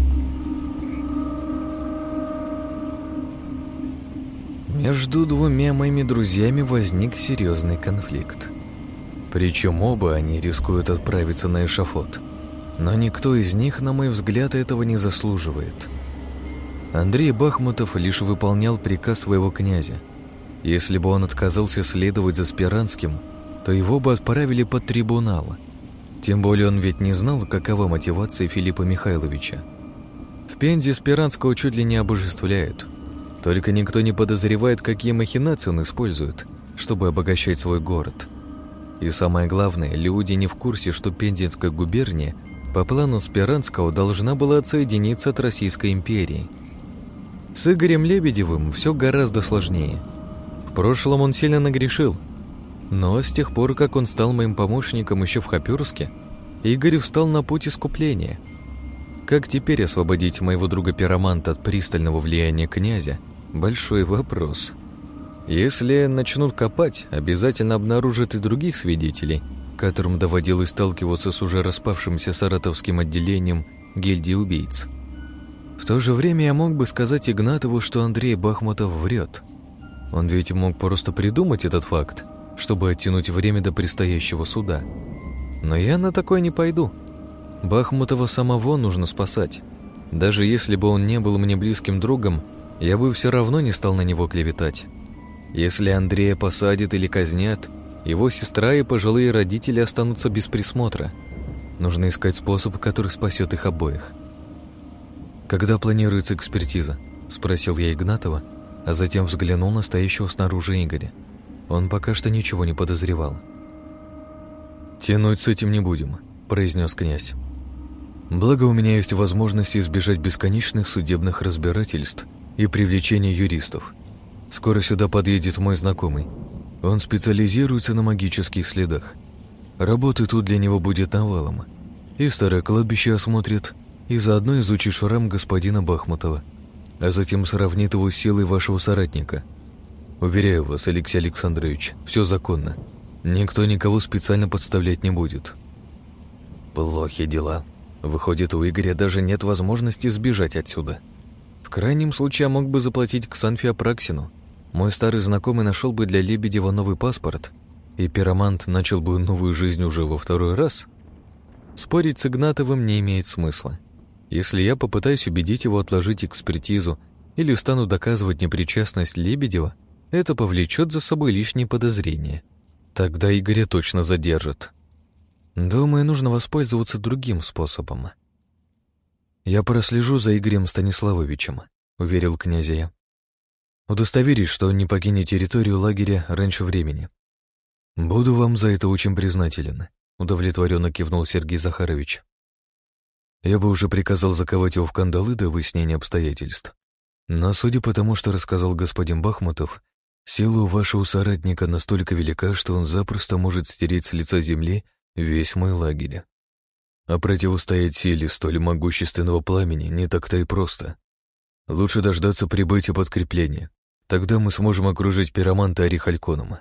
S1: Между двумя моими друзьями возник серьезный конфликт. Причем оба они рискуют отправиться на эшафот. Но никто из них, на мой взгляд, этого не заслуживает. Андрей Бахмутов лишь выполнял приказ своего князя. Если бы он отказался следовать за Спиранским, то его бы отправили под трибунал. Тем более он ведь не знал, какова мотивация Филиппа Михайловича. В Пензе Спиранского чуть ли не обожествляют. Только никто не подозревает, какие махинации он использует, чтобы обогащать свой город. И самое главное, люди не в курсе, что Пензенская губерния по плану Спиранского должна была отсоединиться от Российской империи. С Игорем Лебедевым все гораздо сложнее. В прошлом он сильно нагрешил, но с тех пор, как он стал моим помощником еще в Хопюрске, Игорь встал на путь искупления. Как теперь освободить моего друга-пироманта от пристального влияния князя – большой вопрос. Если начнут копать, обязательно обнаружат и других свидетелей, которым доводилось сталкиваться с уже распавшимся саратовским отделением гильдии убийц. В то же время я мог бы сказать Игнатову, что Андрей Бахмутов врет. Он ведь мог просто придумать этот факт, чтобы оттянуть время до предстоящего суда. Но я на такое не пойду. Бахмутова самого нужно спасать. Даже если бы он не был мне близким другом, я бы все равно не стал на него клеветать. Если Андрея посадят или казнят, его сестра и пожилые родители останутся без присмотра. Нужно искать способ, который спасет их обоих. «Когда планируется экспертиза?» – спросил я Игнатова, а затем взглянул на стоящего снаружи Игоря. Он пока что ничего не подозревал. «Тянуть с этим не будем», – произнес князь. «Благо у меня есть возможность избежать бесконечных судебных разбирательств и привлечения юристов. Скоро сюда подъедет мой знакомый. Он специализируется на магических следах. Работы тут для него будет навалом. И старое кладбище осмотрит, и заодно изучит шрам господина Бахмутова, а затем сравнит его с силой вашего соратника. Уверяю вас, Алексей Александрович, все законно. Никто никого специально подставлять не будет». «Плохи дела. Выходит, у Игоря даже нет возможности сбежать отсюда. В крайнем случае я мог бы заплатить Ксанфе Апраксину. Мой старый знакомый нашел бы для Лебедева новый паспорт, и пиромант начал бы новую жизнь уже во второй раз. Спорить с Игнатовым не имеет смысла. Если я попытаюсь убедить его отложить экспертизу или стану доказывать непричастность Лебедева, это повлечет за собой лишние подозрения. Тогда Игоря точно задержат. Думаю, нужно воспользоваться другим способом. «Я прослежу за Игорем Станиславовичем», — уверил князя я. «Удостоверюсь, что он не покинет территорию лагеря раньше времени». «Буду вам за это очень признателен», — удовлетворенно кивнул Сергей Захарович. «Я бы уже приказал заковать его в кандалы до выяснения обстоятельств. Но судя по тому, что рассказал господин Бахмутов, сила у вашего соратника настолько велика, что он запросто может стереть с лица земли весь мой лагерь. А противостоять силе столь могущественного пламени не так-то и просто. Лучше дождаться прибытия подкрепления. Тогда мы сможем окружить пироманта Орехальконом».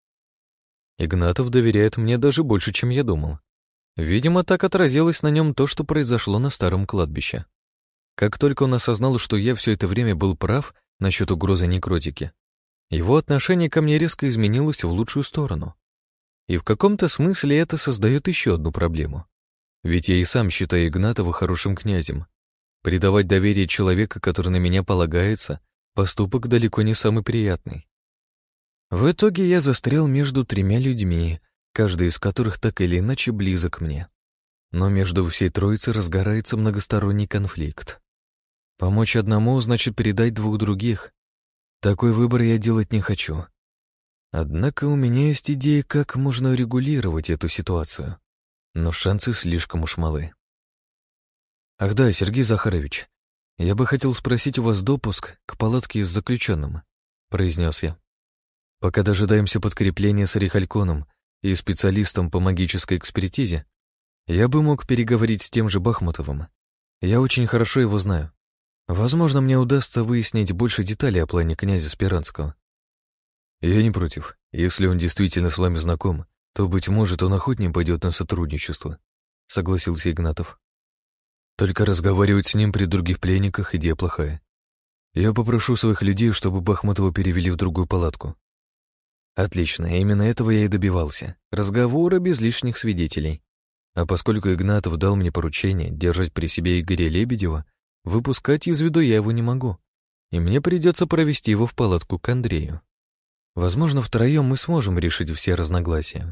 S1: Игнатов доверяет мне даже больше, чем я думал. Видимо, так отразилось на нем то, что произошло на старом кладбище. Как только он осознал, что я все это время был прав насчет угрозы некротики, его отношение ко мне резко изменилось в лучшую сторону. И в каком-то смысле это создает еще одну проблему. Ведь я и сам считаю Игнатова хорошим князем. Предавать доверие человека, который на меня полагается, поступок далеко не самый приятный. В итоге я застрял между тремя людьми, каждый из которых так или иначе близок мне. Но между всей троицей разгорается многосторонний конфликт. Помочь одному значит передать двух других. Такой выбор я делать не хочу. Однако у меня есть идея, как можно регулировать эту ситуацию. Но шансы слишком уж малы. «Ах да, Сергей Захарович, я бы хотел спросить у вас допуск к палатке с заключенным», — произнес я. «Пока дожидаемся подкрепления с Орехальконом и специалистом по магической экспертизе, я бы мог переговорить с тем же Бахмутовым. Я очень хорошо его знаю. Возможно, мне удастся выяснить больше деталей о плане князя Спиранского». «Я не против. Если он действительно с вами знаком, то, быть может, он охотнее пойдет на сотрудничество», — согласился Игнатов. «Только разговаривать с ним при других пленниках — идея плохая. Я попрошу своих людей, чтобы Бахмутова перевели в другую палатку». Отлично, именно этого я и добивался. Разговора без лишних свидетелей. А поскольку Игнатов дал мне поручение держать при себе Игоря Лебедева, выпускать из виду я его не могу, и мне придется провести его в палатку к Андрею. Возможно, втроем мы сможем решить все разногласия.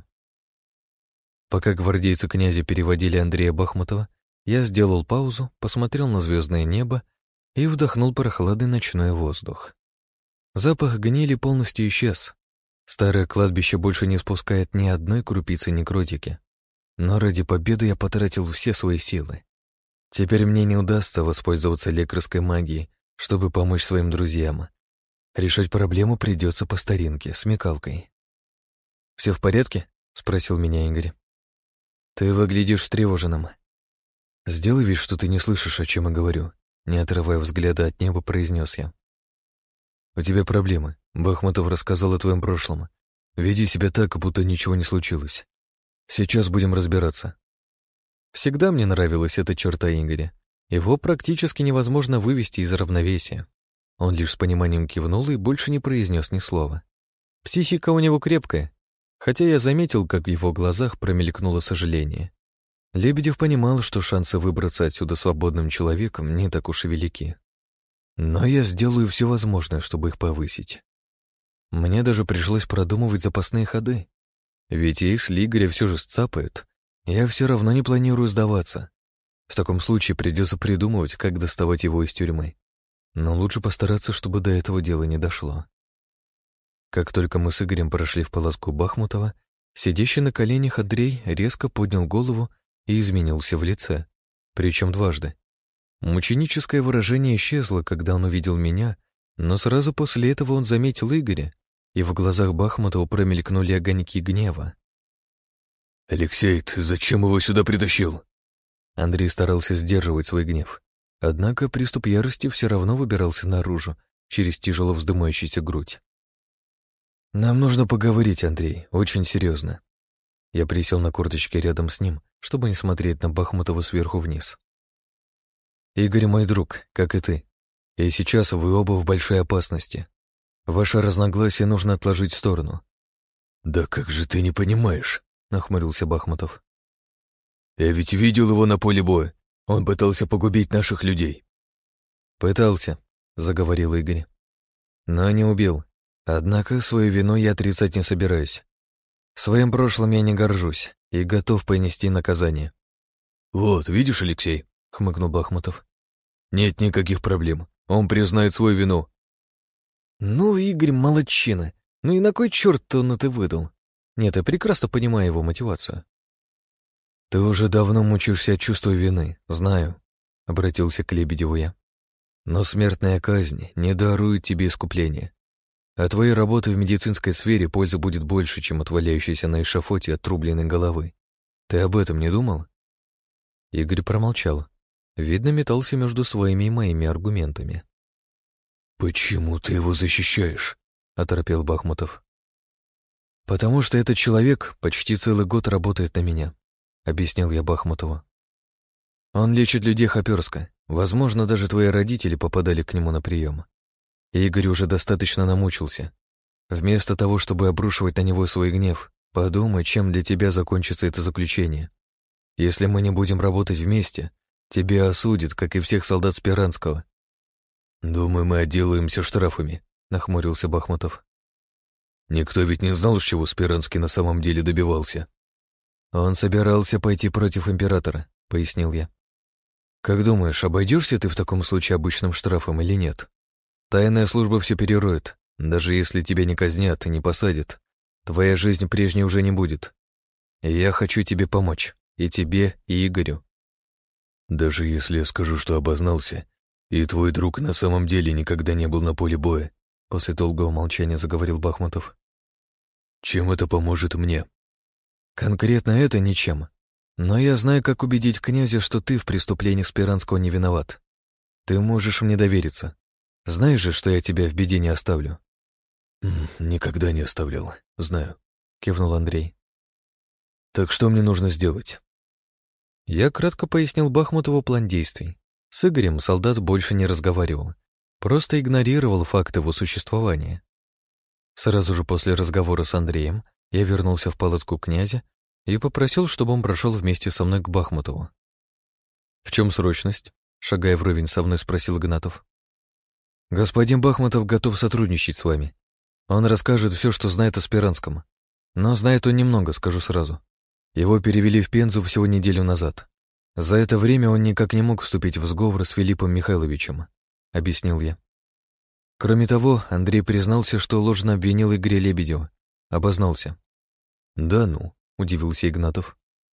S1: Пока гвардейцы князя переводили Андрея Бахмутова, я сделал паузу, посмотрел на звездное небо и вдохнул прохладный ночной воздух. Запах гнили полностью исчез. Старое кладбище больше не спускает ни одной крупицы некротики. Но ради победы я потратил все свои силы. Теперь мне не удастся воспользоваться лекарской магией, чтобы помочь своим друзьям. Решать проблему придется по старинке, смекалкой. «Все в порядке?» — спросил меня Игорь. «Ты выглядишь встревоженным. Сделай вид, что ты не слышишь, о чем я говорю», — не отрывая взгляда от неба, произнес я. «У тебя проблемы. Бахмутов рассказал о твоем прошлом. Веди себя так, будто ничего не случилось. Сейчас будем разбираться. Всегда мне нравилась эта черта Игоря. Его практически невозможно вывести из равновесия. Он лишь с пониманием кивнул и больше не произнес ни слова. Психика у него крепкая, хотя я заметил, как в его глазах промелькнуло сожаление. Лебедев понимал, что шансы выбраться отсюда свободным человеком не так уж и велики. Но я сделаю все возможное, чтобы их повысить. Мне даже пришлось продумывать запасные ходы. Ведь если Игоря все же сцапают, я все равно не планирую сдаваться. В таком случае придется придумывать, как доставать его из тюрьмы. Но лучше постараться, чтобы до этого дела не дошло. Как только мы с Игорем прошли в палатку Бахмутова, сидящий на коленях Андрей резко поднял голову и изменился в лице, причем дважды. Мученическое выражение исчезло, когда он увидел меня, но сразу после этого он заметил Игоря, и в глазах Бахмутова промелькнули огоньки гнева.
S2: «Алексей, ты зачем его сюда притащил?»
S1: Андрей старался сдерживать свой гнев, однако приступ ярости все равно выбирался наружу, через тяжело вздымающуюся грудь. «Нам нужно поговорить, Андрей, очень серьезно». Я присел на корточки рядом с ним, чтобы не смотреть на Бахмутова сверху вниз. «Игорь мой друг, как и ты. И сейчас вы оба в большой опасности. Ваше разногласие нужно отложить в сторону».
S2: «Да как же ты не понимаешь?»
S1: — нахмурился Бахмутов.
S2: «Я ведь видел его на поле боя. Он пытался погубить наших людей».
S1: «Пытался», — заговорил Игорь. «Но не убил. Однако свою вину я отрицать не собираюсь. Своим прошлым я не горжусь и готов понести наказание».
S2: «Вот, видишь, Алексей?» —
S1: хмыкнул Бахмутов.
S2: «Нет никаких проблем. Он признает свою вину».
S1: «Ну, Игорь, молодчина. Ну и на кой черт он это выдал? Нет, я прекрасно понимаю его мотивацию». «Ты уже давно мучаешься от чувства вины, знаю», — обратился к Лебедеву я. «Но смертная казнь не дарует тебе искупления. От твоей работы в медицинской сфере пользы будет больше, чем от валяющейся на эшафоте отрубленной головы. Ты об этом не думал?» Игорь промолчал. Видно, метался между своими и моими аргументами.
S2: «Почему ты его защищаешь?»
S1: — оторопел Бахмутов. «Потому что этот человек почти целый год работает на меня», — объяснил я Бахмутову. «Он лечит людей Хоперска. Возможно, даже твои родители попадали к нему на прием. Игорь уже достаточно намучился. Вместо того, чтобы обрушивать на него свой гнев, подумай, чем для тебя закончится это заключение. Если мы не будем работать вместе, тебя осудят, как и всех солдат Спиранского».
S2: «Думаю, мы отделаемся штрафами», — нахмурился Бахмутов. «Никто ведь не знал, чего Спиранский на самом деле добивался».
S1: «Он собирался пойти против императора», — пояснил я. «Как думаешь, обойдешься ты в таком случае обычным штрафом или нет? Тайная служба все перероет. Даже если тебя не казнят и не посадят, твоя жизнь прежней уже не будет. И я хочу тебе помочь. И тебе, и Игорю».
S2: «Даже если я скажу, что обознался, и твой друг на самом деле никогда не был на поле боя», — после долгого молчания заговорил Бахмутов. «Чем это поможет мне?»
S1: «Конкретно это ничем. Но я знаю, как убедить князя, что ты в преступлении Спиранского не виноват. Ты можешь мне довериться. Знаешь же, что я тебя в беде не оставлю».
S2: «Никогда не оставлял, знаю»,
S1: — кивнул Андрей.
S2: «Так что мне нужно сделать?»
S1: Я кратко пояснил Бахмутову план действий. С Игорем солдат больше не разговаривал, просто игнорировал факт его существования. Сразу же после разговора с Андреем я вернулся в палатку князя и попросил, чтобы он прошел вместе со мной к Бахмутову. «В чем срочность?» — шагая вровень со мной, спросил Игнатов. «Господин Бахмутов готов сотрудничать с вами. Он расскажет все, что знает о Спиранском. Но знает он немного, скажу сразу. Его перевели в Пензу всего неделю назад. За это время он никак не мог вступить в сговор с Филиппом Михайловичем», — объяснил я. Кроме того, Андрей признался, что ложно обвинил Игоря Лебедева. Обознался.
S2: «Да ну»,
S1: — удивился Игнатов.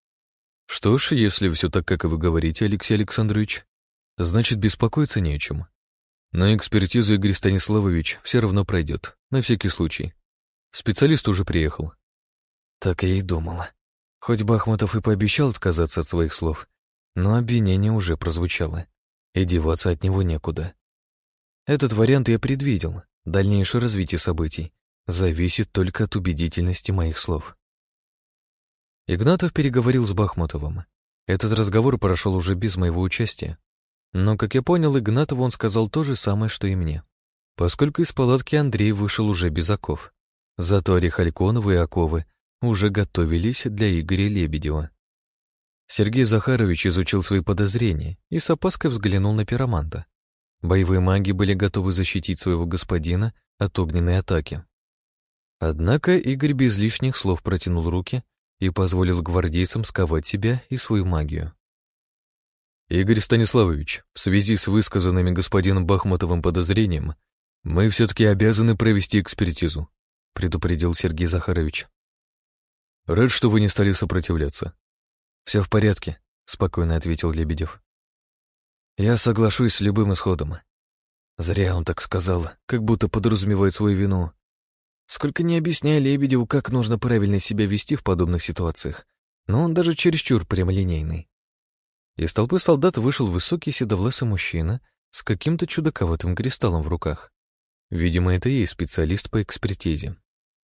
S1: «Что ж, если все так, как и вы говорите, Алексей Александрович, значит, беспокоиться не о чем. Но экспертизу Игорь Станиславович все равно пройдет, на всякий случай. Специалист уже приехал». Так я и думал. Хоть Бахмутов и пообещал отказаться от своих слов, но обвинение уже прозвучало, и деваться от него некуда. Этот вариант я предвидел. Дальнейшее развитие событий зависит только от убедительности моих слов. Игнатов переговорил с Бахмутовым. Этот разговор прошел уже без моего участия. Но, как я понял, Игнатову он сказал то же самое, что и мне. Поскольку из палатки Андрей вышел уже без оков. Зато Рихальконова и оковы уже готовились для Игоря Лебедева. Сергей Захарович изучил свои подозрения и с опаской взглянул на пироманта. Боевые маги были готовы защитить своего господина от огненной атаки. Однако Игорь без лишних слов протянул руки и позволил гвардейцам сковать себя и свою магию. «Игорь Станиславович, в связи с высказанными господином Бахмутовым подозрением, мы все-таки обязаны провести экспертизу», предупредил Сергей Захарович. «Рад, что вы не стали сопротивляться». «Все в порядке», — спокойно ответил Лебедев. «Я соглашусь с любым исходом». Зря он так сказал, как будто подразумевает свою вину. Сколько не объясняя Лебедеву, как нужно правильно себя вести в подобных ситуациях, но он даже чересчур прямолинейный. Из толпы солдат вышел высокий седовласый мужчина с каким-то чудаковатым кристаллом в руках. Видимо, это и есть специалист по экспертизе.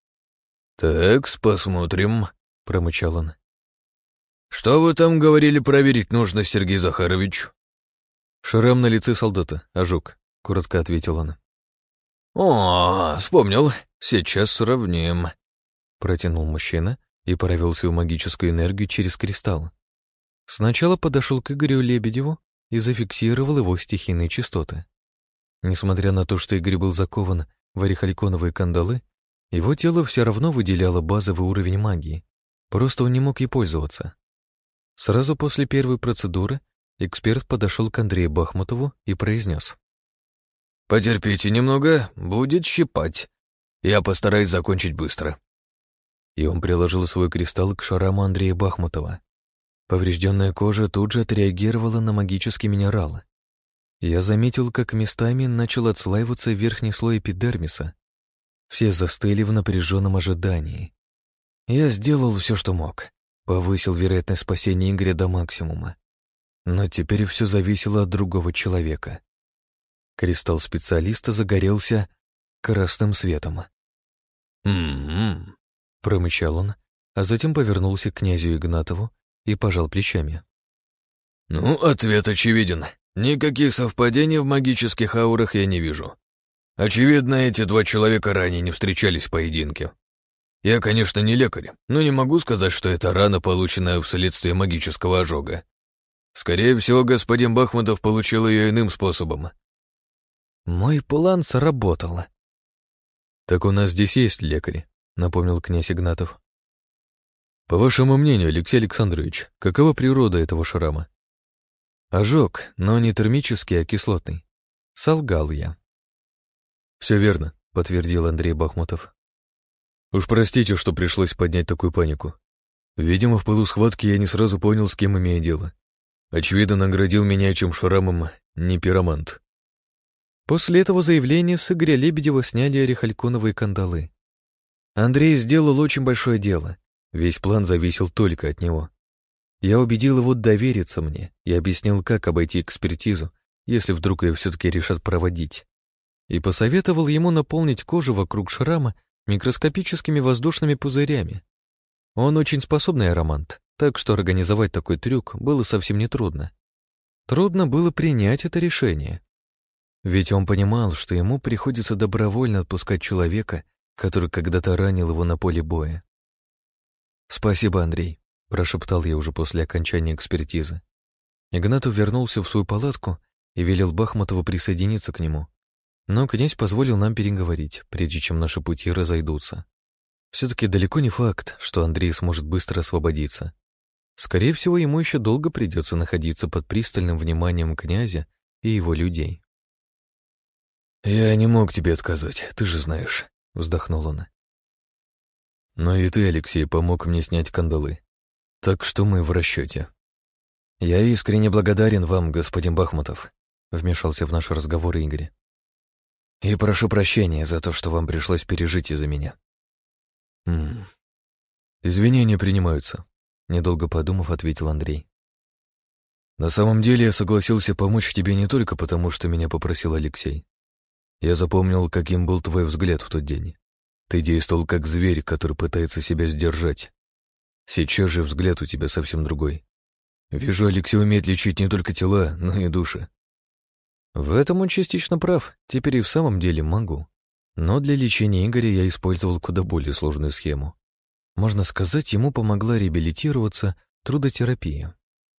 S2: «Так, посмотрим», — промычал он. «Что вы там говорили, проверить нужно, Сергей Захарович?»
S1: «Шрам на лице солдата, ожог», — коротко ответил он.
S2: «О, вспомнил. Сейчас сравним»,
S1: — протянул мужчина и провел свою магическую энергию через кристалл. Сначала подошел к Игорю Лебедеву и зафиксировал его стихийные частоты. Несмотря на то, что Игорь был закован в орехальконовые кандалы, его тело все равно выделяло базовый уровень магии, просто он не мог ей пользоваться. Сразу после первой процедуры эксперт подошел к Андрею Бахмутову и произнес:
S2: «Потерпите немного, будет щипать. Я постараюсь закончить быстро».
S1: И он приложил свой кристалл к шраму Андрея Бахмутова. Поврежденная кожа тут же отреагировала на магический минерал. Я заметил, как местами начал отслаиваться верхний слой эпидермиса. Все застыли в напряженном ожидании. Я сделал все, что мог. Повысил вероятность спасения Игоря до максимума. Но теперь все зависело от другого человека. Кристалл специалиста загорелся красным светом.
S2: «М-м-м»,
S1: промычал он, а затем повернулся к князю Игнатову и пожал плечами.
S2: «Ну, ответ очевиден. Никаких совпадений в магических аурах я не вижу. Очевидно, эти два человека ранее не встречались в поединке. Я, конечно, не лекарь, но не могу сказать, что это рана, полученная вследствие магического ожога. Скорее всего, господин Бахмутов получил ее иным способом».
S1: «Мой план сработал».
S2: «Так у нас здесь есть лекарь», — напомнил князь Игнатов. «По вашему мнению, Алексей Александрович, какова природа этого шрама?»
S1: «Ожог, но не термический, а кислотный». Солгал я.
S2: «Все верно»,
S1: — подтвердил Андрей Бахмутов.
S2: «Уж простите, что пришлось поднять такую панику. Видимо, в пылу схватки я не сразу понял, с кем имею дело. Очевидно, наградил меня этим шрамом не пиромант».
S1: После этого заявления с Игоря Лебедева сняли орехальконовые кандалы. Андрей сделал очень большое дело. Весь план зависел только от него. Я убедил его довериться мне и объяснил, как обойти экспертизу, если вдруг ее все-таки решат проводить. И посоветовал ему наполнить кожу вокруг шрама микроскопическими воздушными пузырями. Он очень способный аромант, так что организовать такой трюк было совсем нетрудно. Трудно было принять это решение. Ведь он понимал, что ему приходится добровольно отпускать человека, который когда-то ранил его на поле боя. «Спасибо, Андрей», — прошептал я уже после окончания экспертизы. Игнатов вернулся в свою палатку и велел Бахмутову присоединиться к нему. Но князь позволил нам переговорить, прежде чем наши пути разойдутся. Все-таки далеко не факт, что Андрей сможет быстро освободиться. Скорее всего, ему еще долго придется находиться под пристальным вниманием князя и его людей.
S2: «Я не мог тебе отказать, ты же знаешь», — вздохнул он. «Но и ты, Алексей, помог мне снять кандалы. Так что мы в расчете».
S1: «Я искренне благодарен вам, господин Бахмутов», — вмешался в наш разговор Игорь. «И прошу прощения за то, что вам пришлось пережить из-за меня».
S2: «Извинения принимаются», — недолго подумав, ответил Андрей. «На самом деле я согласился помочь тебе не только потому, что меня попросил Алексей. Я запомнил, каким был твой взгляд в тот день. Ты действовал как зверь, который пытается себя сдержать.
S1: Сейчас же взгляд у тебя совсем другой. Вижу, Алексей умеет лечить не только тела, но и души. В этом он частично прав, теперь и в самом деле могу. Но для лечения Игоря я использовал куда более сложную схему. Можно сказать, ему помогла реабилитироваться трудотерапия.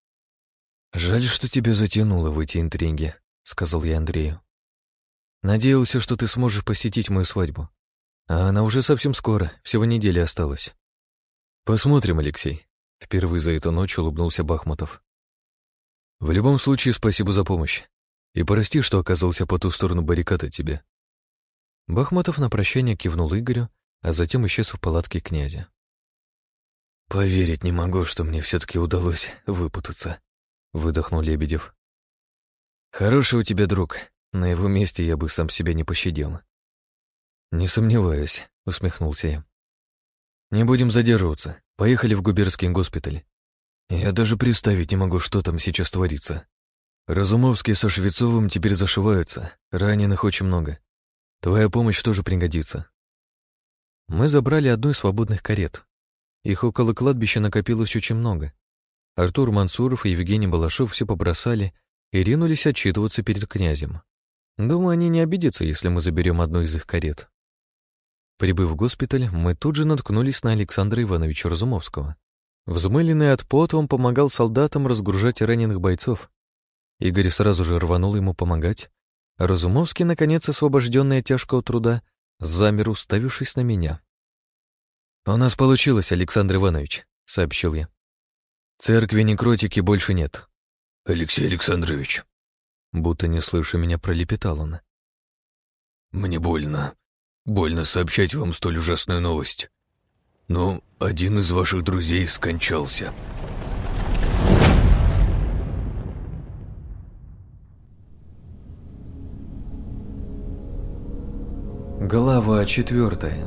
S1: «Жаль, что тебя затянуло в эти интриги», — сказал я Андрею. «Надеялся, что ты сможешь посетить мою свадьбу. А она уже совсем скоро, всего неделя осталась». «Посмотрим, Алексей», — впервые за эту ночь улыбнулся Бахмутов. «В любом случае, спасибо за помощь. И прости, что оказался по ту сторону баррикад от тебя». Бахмутов на прощание кивнул Игорю, а затем исчез в палатке князя. «Поверить не могу, что мне все-таки удалось выпутаться», — выдохнул Лебедев. «Хороший у тебя друг. На его месте я бы сам себя не пощадил». «Не сомневаюсь», — усмехнулся я. «Не будем задерживаться. Поехали в губернский госпиталь. Я даже представить не могу, что там сейчас творится. Разумовский со Швецовым теперь зашиваются, раненых очень много. Твоя помощь тоже пригодится». Мы забрали одну из свободных карет. Их около кладбища накопилось очень много. Артур Мансуров и Евгений Балашов все побросали и ринулись отчитываться перед князем. Думаю, они не обидятся, если мы заберем одну из их карет. Прибыв в госпиталь, мы тут же наткнулись на Александра Ивановича Разумовского. Взмыленный от пота, он помогал солдатам разгружать раненых бойцов. Игорь сразу же рванул ему помогать, а Разумовский, наконец освобожденный от тяжкого труда, замер, уставившись на меня. «У нас получилось, Александр Иванович», — сообщил я. «Церкви некротики больше нет».
S2: «Алексей Александрович»,
S1: будто не слыша меня, пролепетал он.
S2: «Мне больно. Больно сообщать вам столь ужасную новость. Но один из ваших друзей скончался».
S1: Глава 4.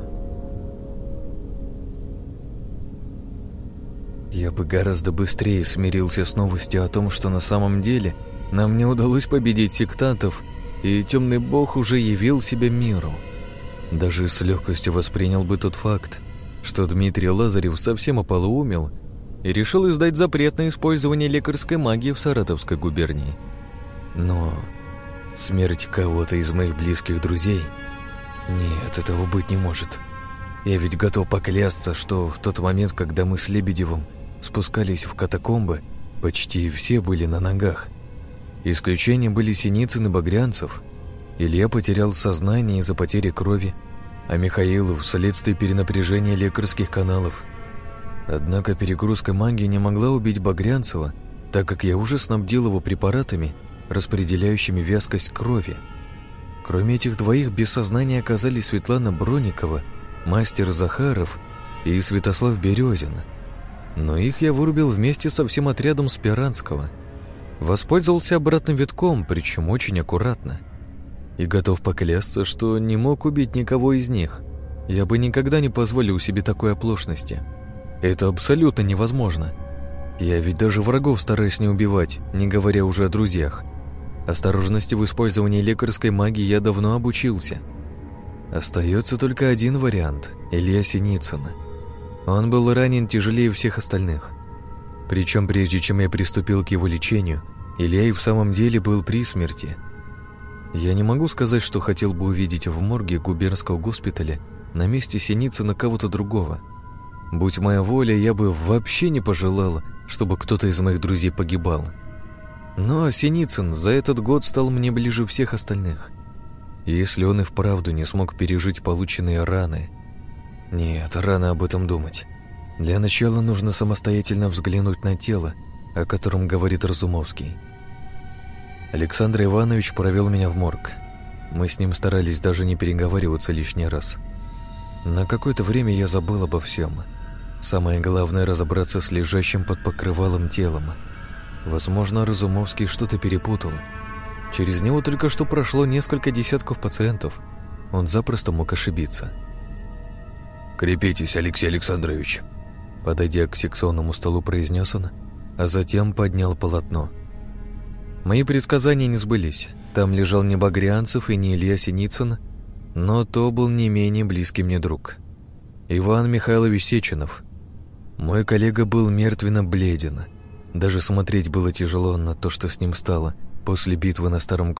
S1: Я бы гораздо быстрее смирился с новостью о том, что на самом деле нам не удалось победить сектантов, и темный бог уже явил себя миру. Даже с легкостью воспринял бы тот факт, что Дмитрий Лазарев совсем ополоумел и решил издать запрет на использование лекарской магии в Саратовской губернии. Но смерть кого-то из моих близких друзей... Нет, этого быть не может. Я ведь готов поклясться, что в тот момент, когда мы с Лебедевым спускались в катакомбы, почти все были на ногах. Исключением были Синицын и Багрянцев. Илья потерял сознание из-за потери крови, а Михаилов вследствие перенапряжения лекарских каналов. Однако перегрузка магии не могла убить Багрянцева, так как я уже снабдил его препаратами, распределяющими вязкость крови. Кроме этих двоих без сознания оказались Светлана Броникова, мастер Захаров и Святослав Березин. Но их я вырубил вместе со всем отрядом Спиранского. Воспользовался обратным витком, причем очень аккуратно. И готов поклясться, что не мог убить никого из них. Я бы никогда не позволил себе такой оплошности. Это абсолютно невозможно. Я ведь даже врагов стараюсь не убивать, не говоря уже о друзьях. Осторожности в использовании лекарской магии я давно обучился. Остается только один вариант – Илья Синицын. Он был ранен тяжелее всех остальных. Причем прежде чем я приступил к его лечению, Илья и в самом деле был при смерти. Я не могу сказать, что хотел бы увидеть в морге губернского госпиталя на месте Синицына кого-то другого. Будь моя воля, я бы вообще не пожелал, чтобы кто-то из моих друзей погибал. Но Синицын за этот год стал мне ближе всех остальных. И если он и вправду не смог пережить полученные раны... Нет, рано об этом думать. Для начала нужно самостоятельно взглянуть на тело, о котором говорит Разумовский. Александр Иванович провел меня в морг. Мы с ним старались даже не переговариваться лишний раз. На какое-то время я забыл обо всем. Самое главное — разобраться с лежащим под покрывалом телом. Возможно, Разумовский что-то перепутал. Через него только что прошло несколько десятков пациентов. Он запросто мог ошибиться.
S2: «Крепитесь, Алексей Александрович»,
S1: — подойдя к секционному столу, произнес он, а затем поднял полотно. Мои предсказания не сбылись. Там лежал не Багрянцев и не Илья Синицын, но то был не менее близкий мне друг. Иван Михайлович Сеченов. Мой коллега был мертвенно бледен. Даже смотреть было тяжело на то, что с ним стало после битвы на Старом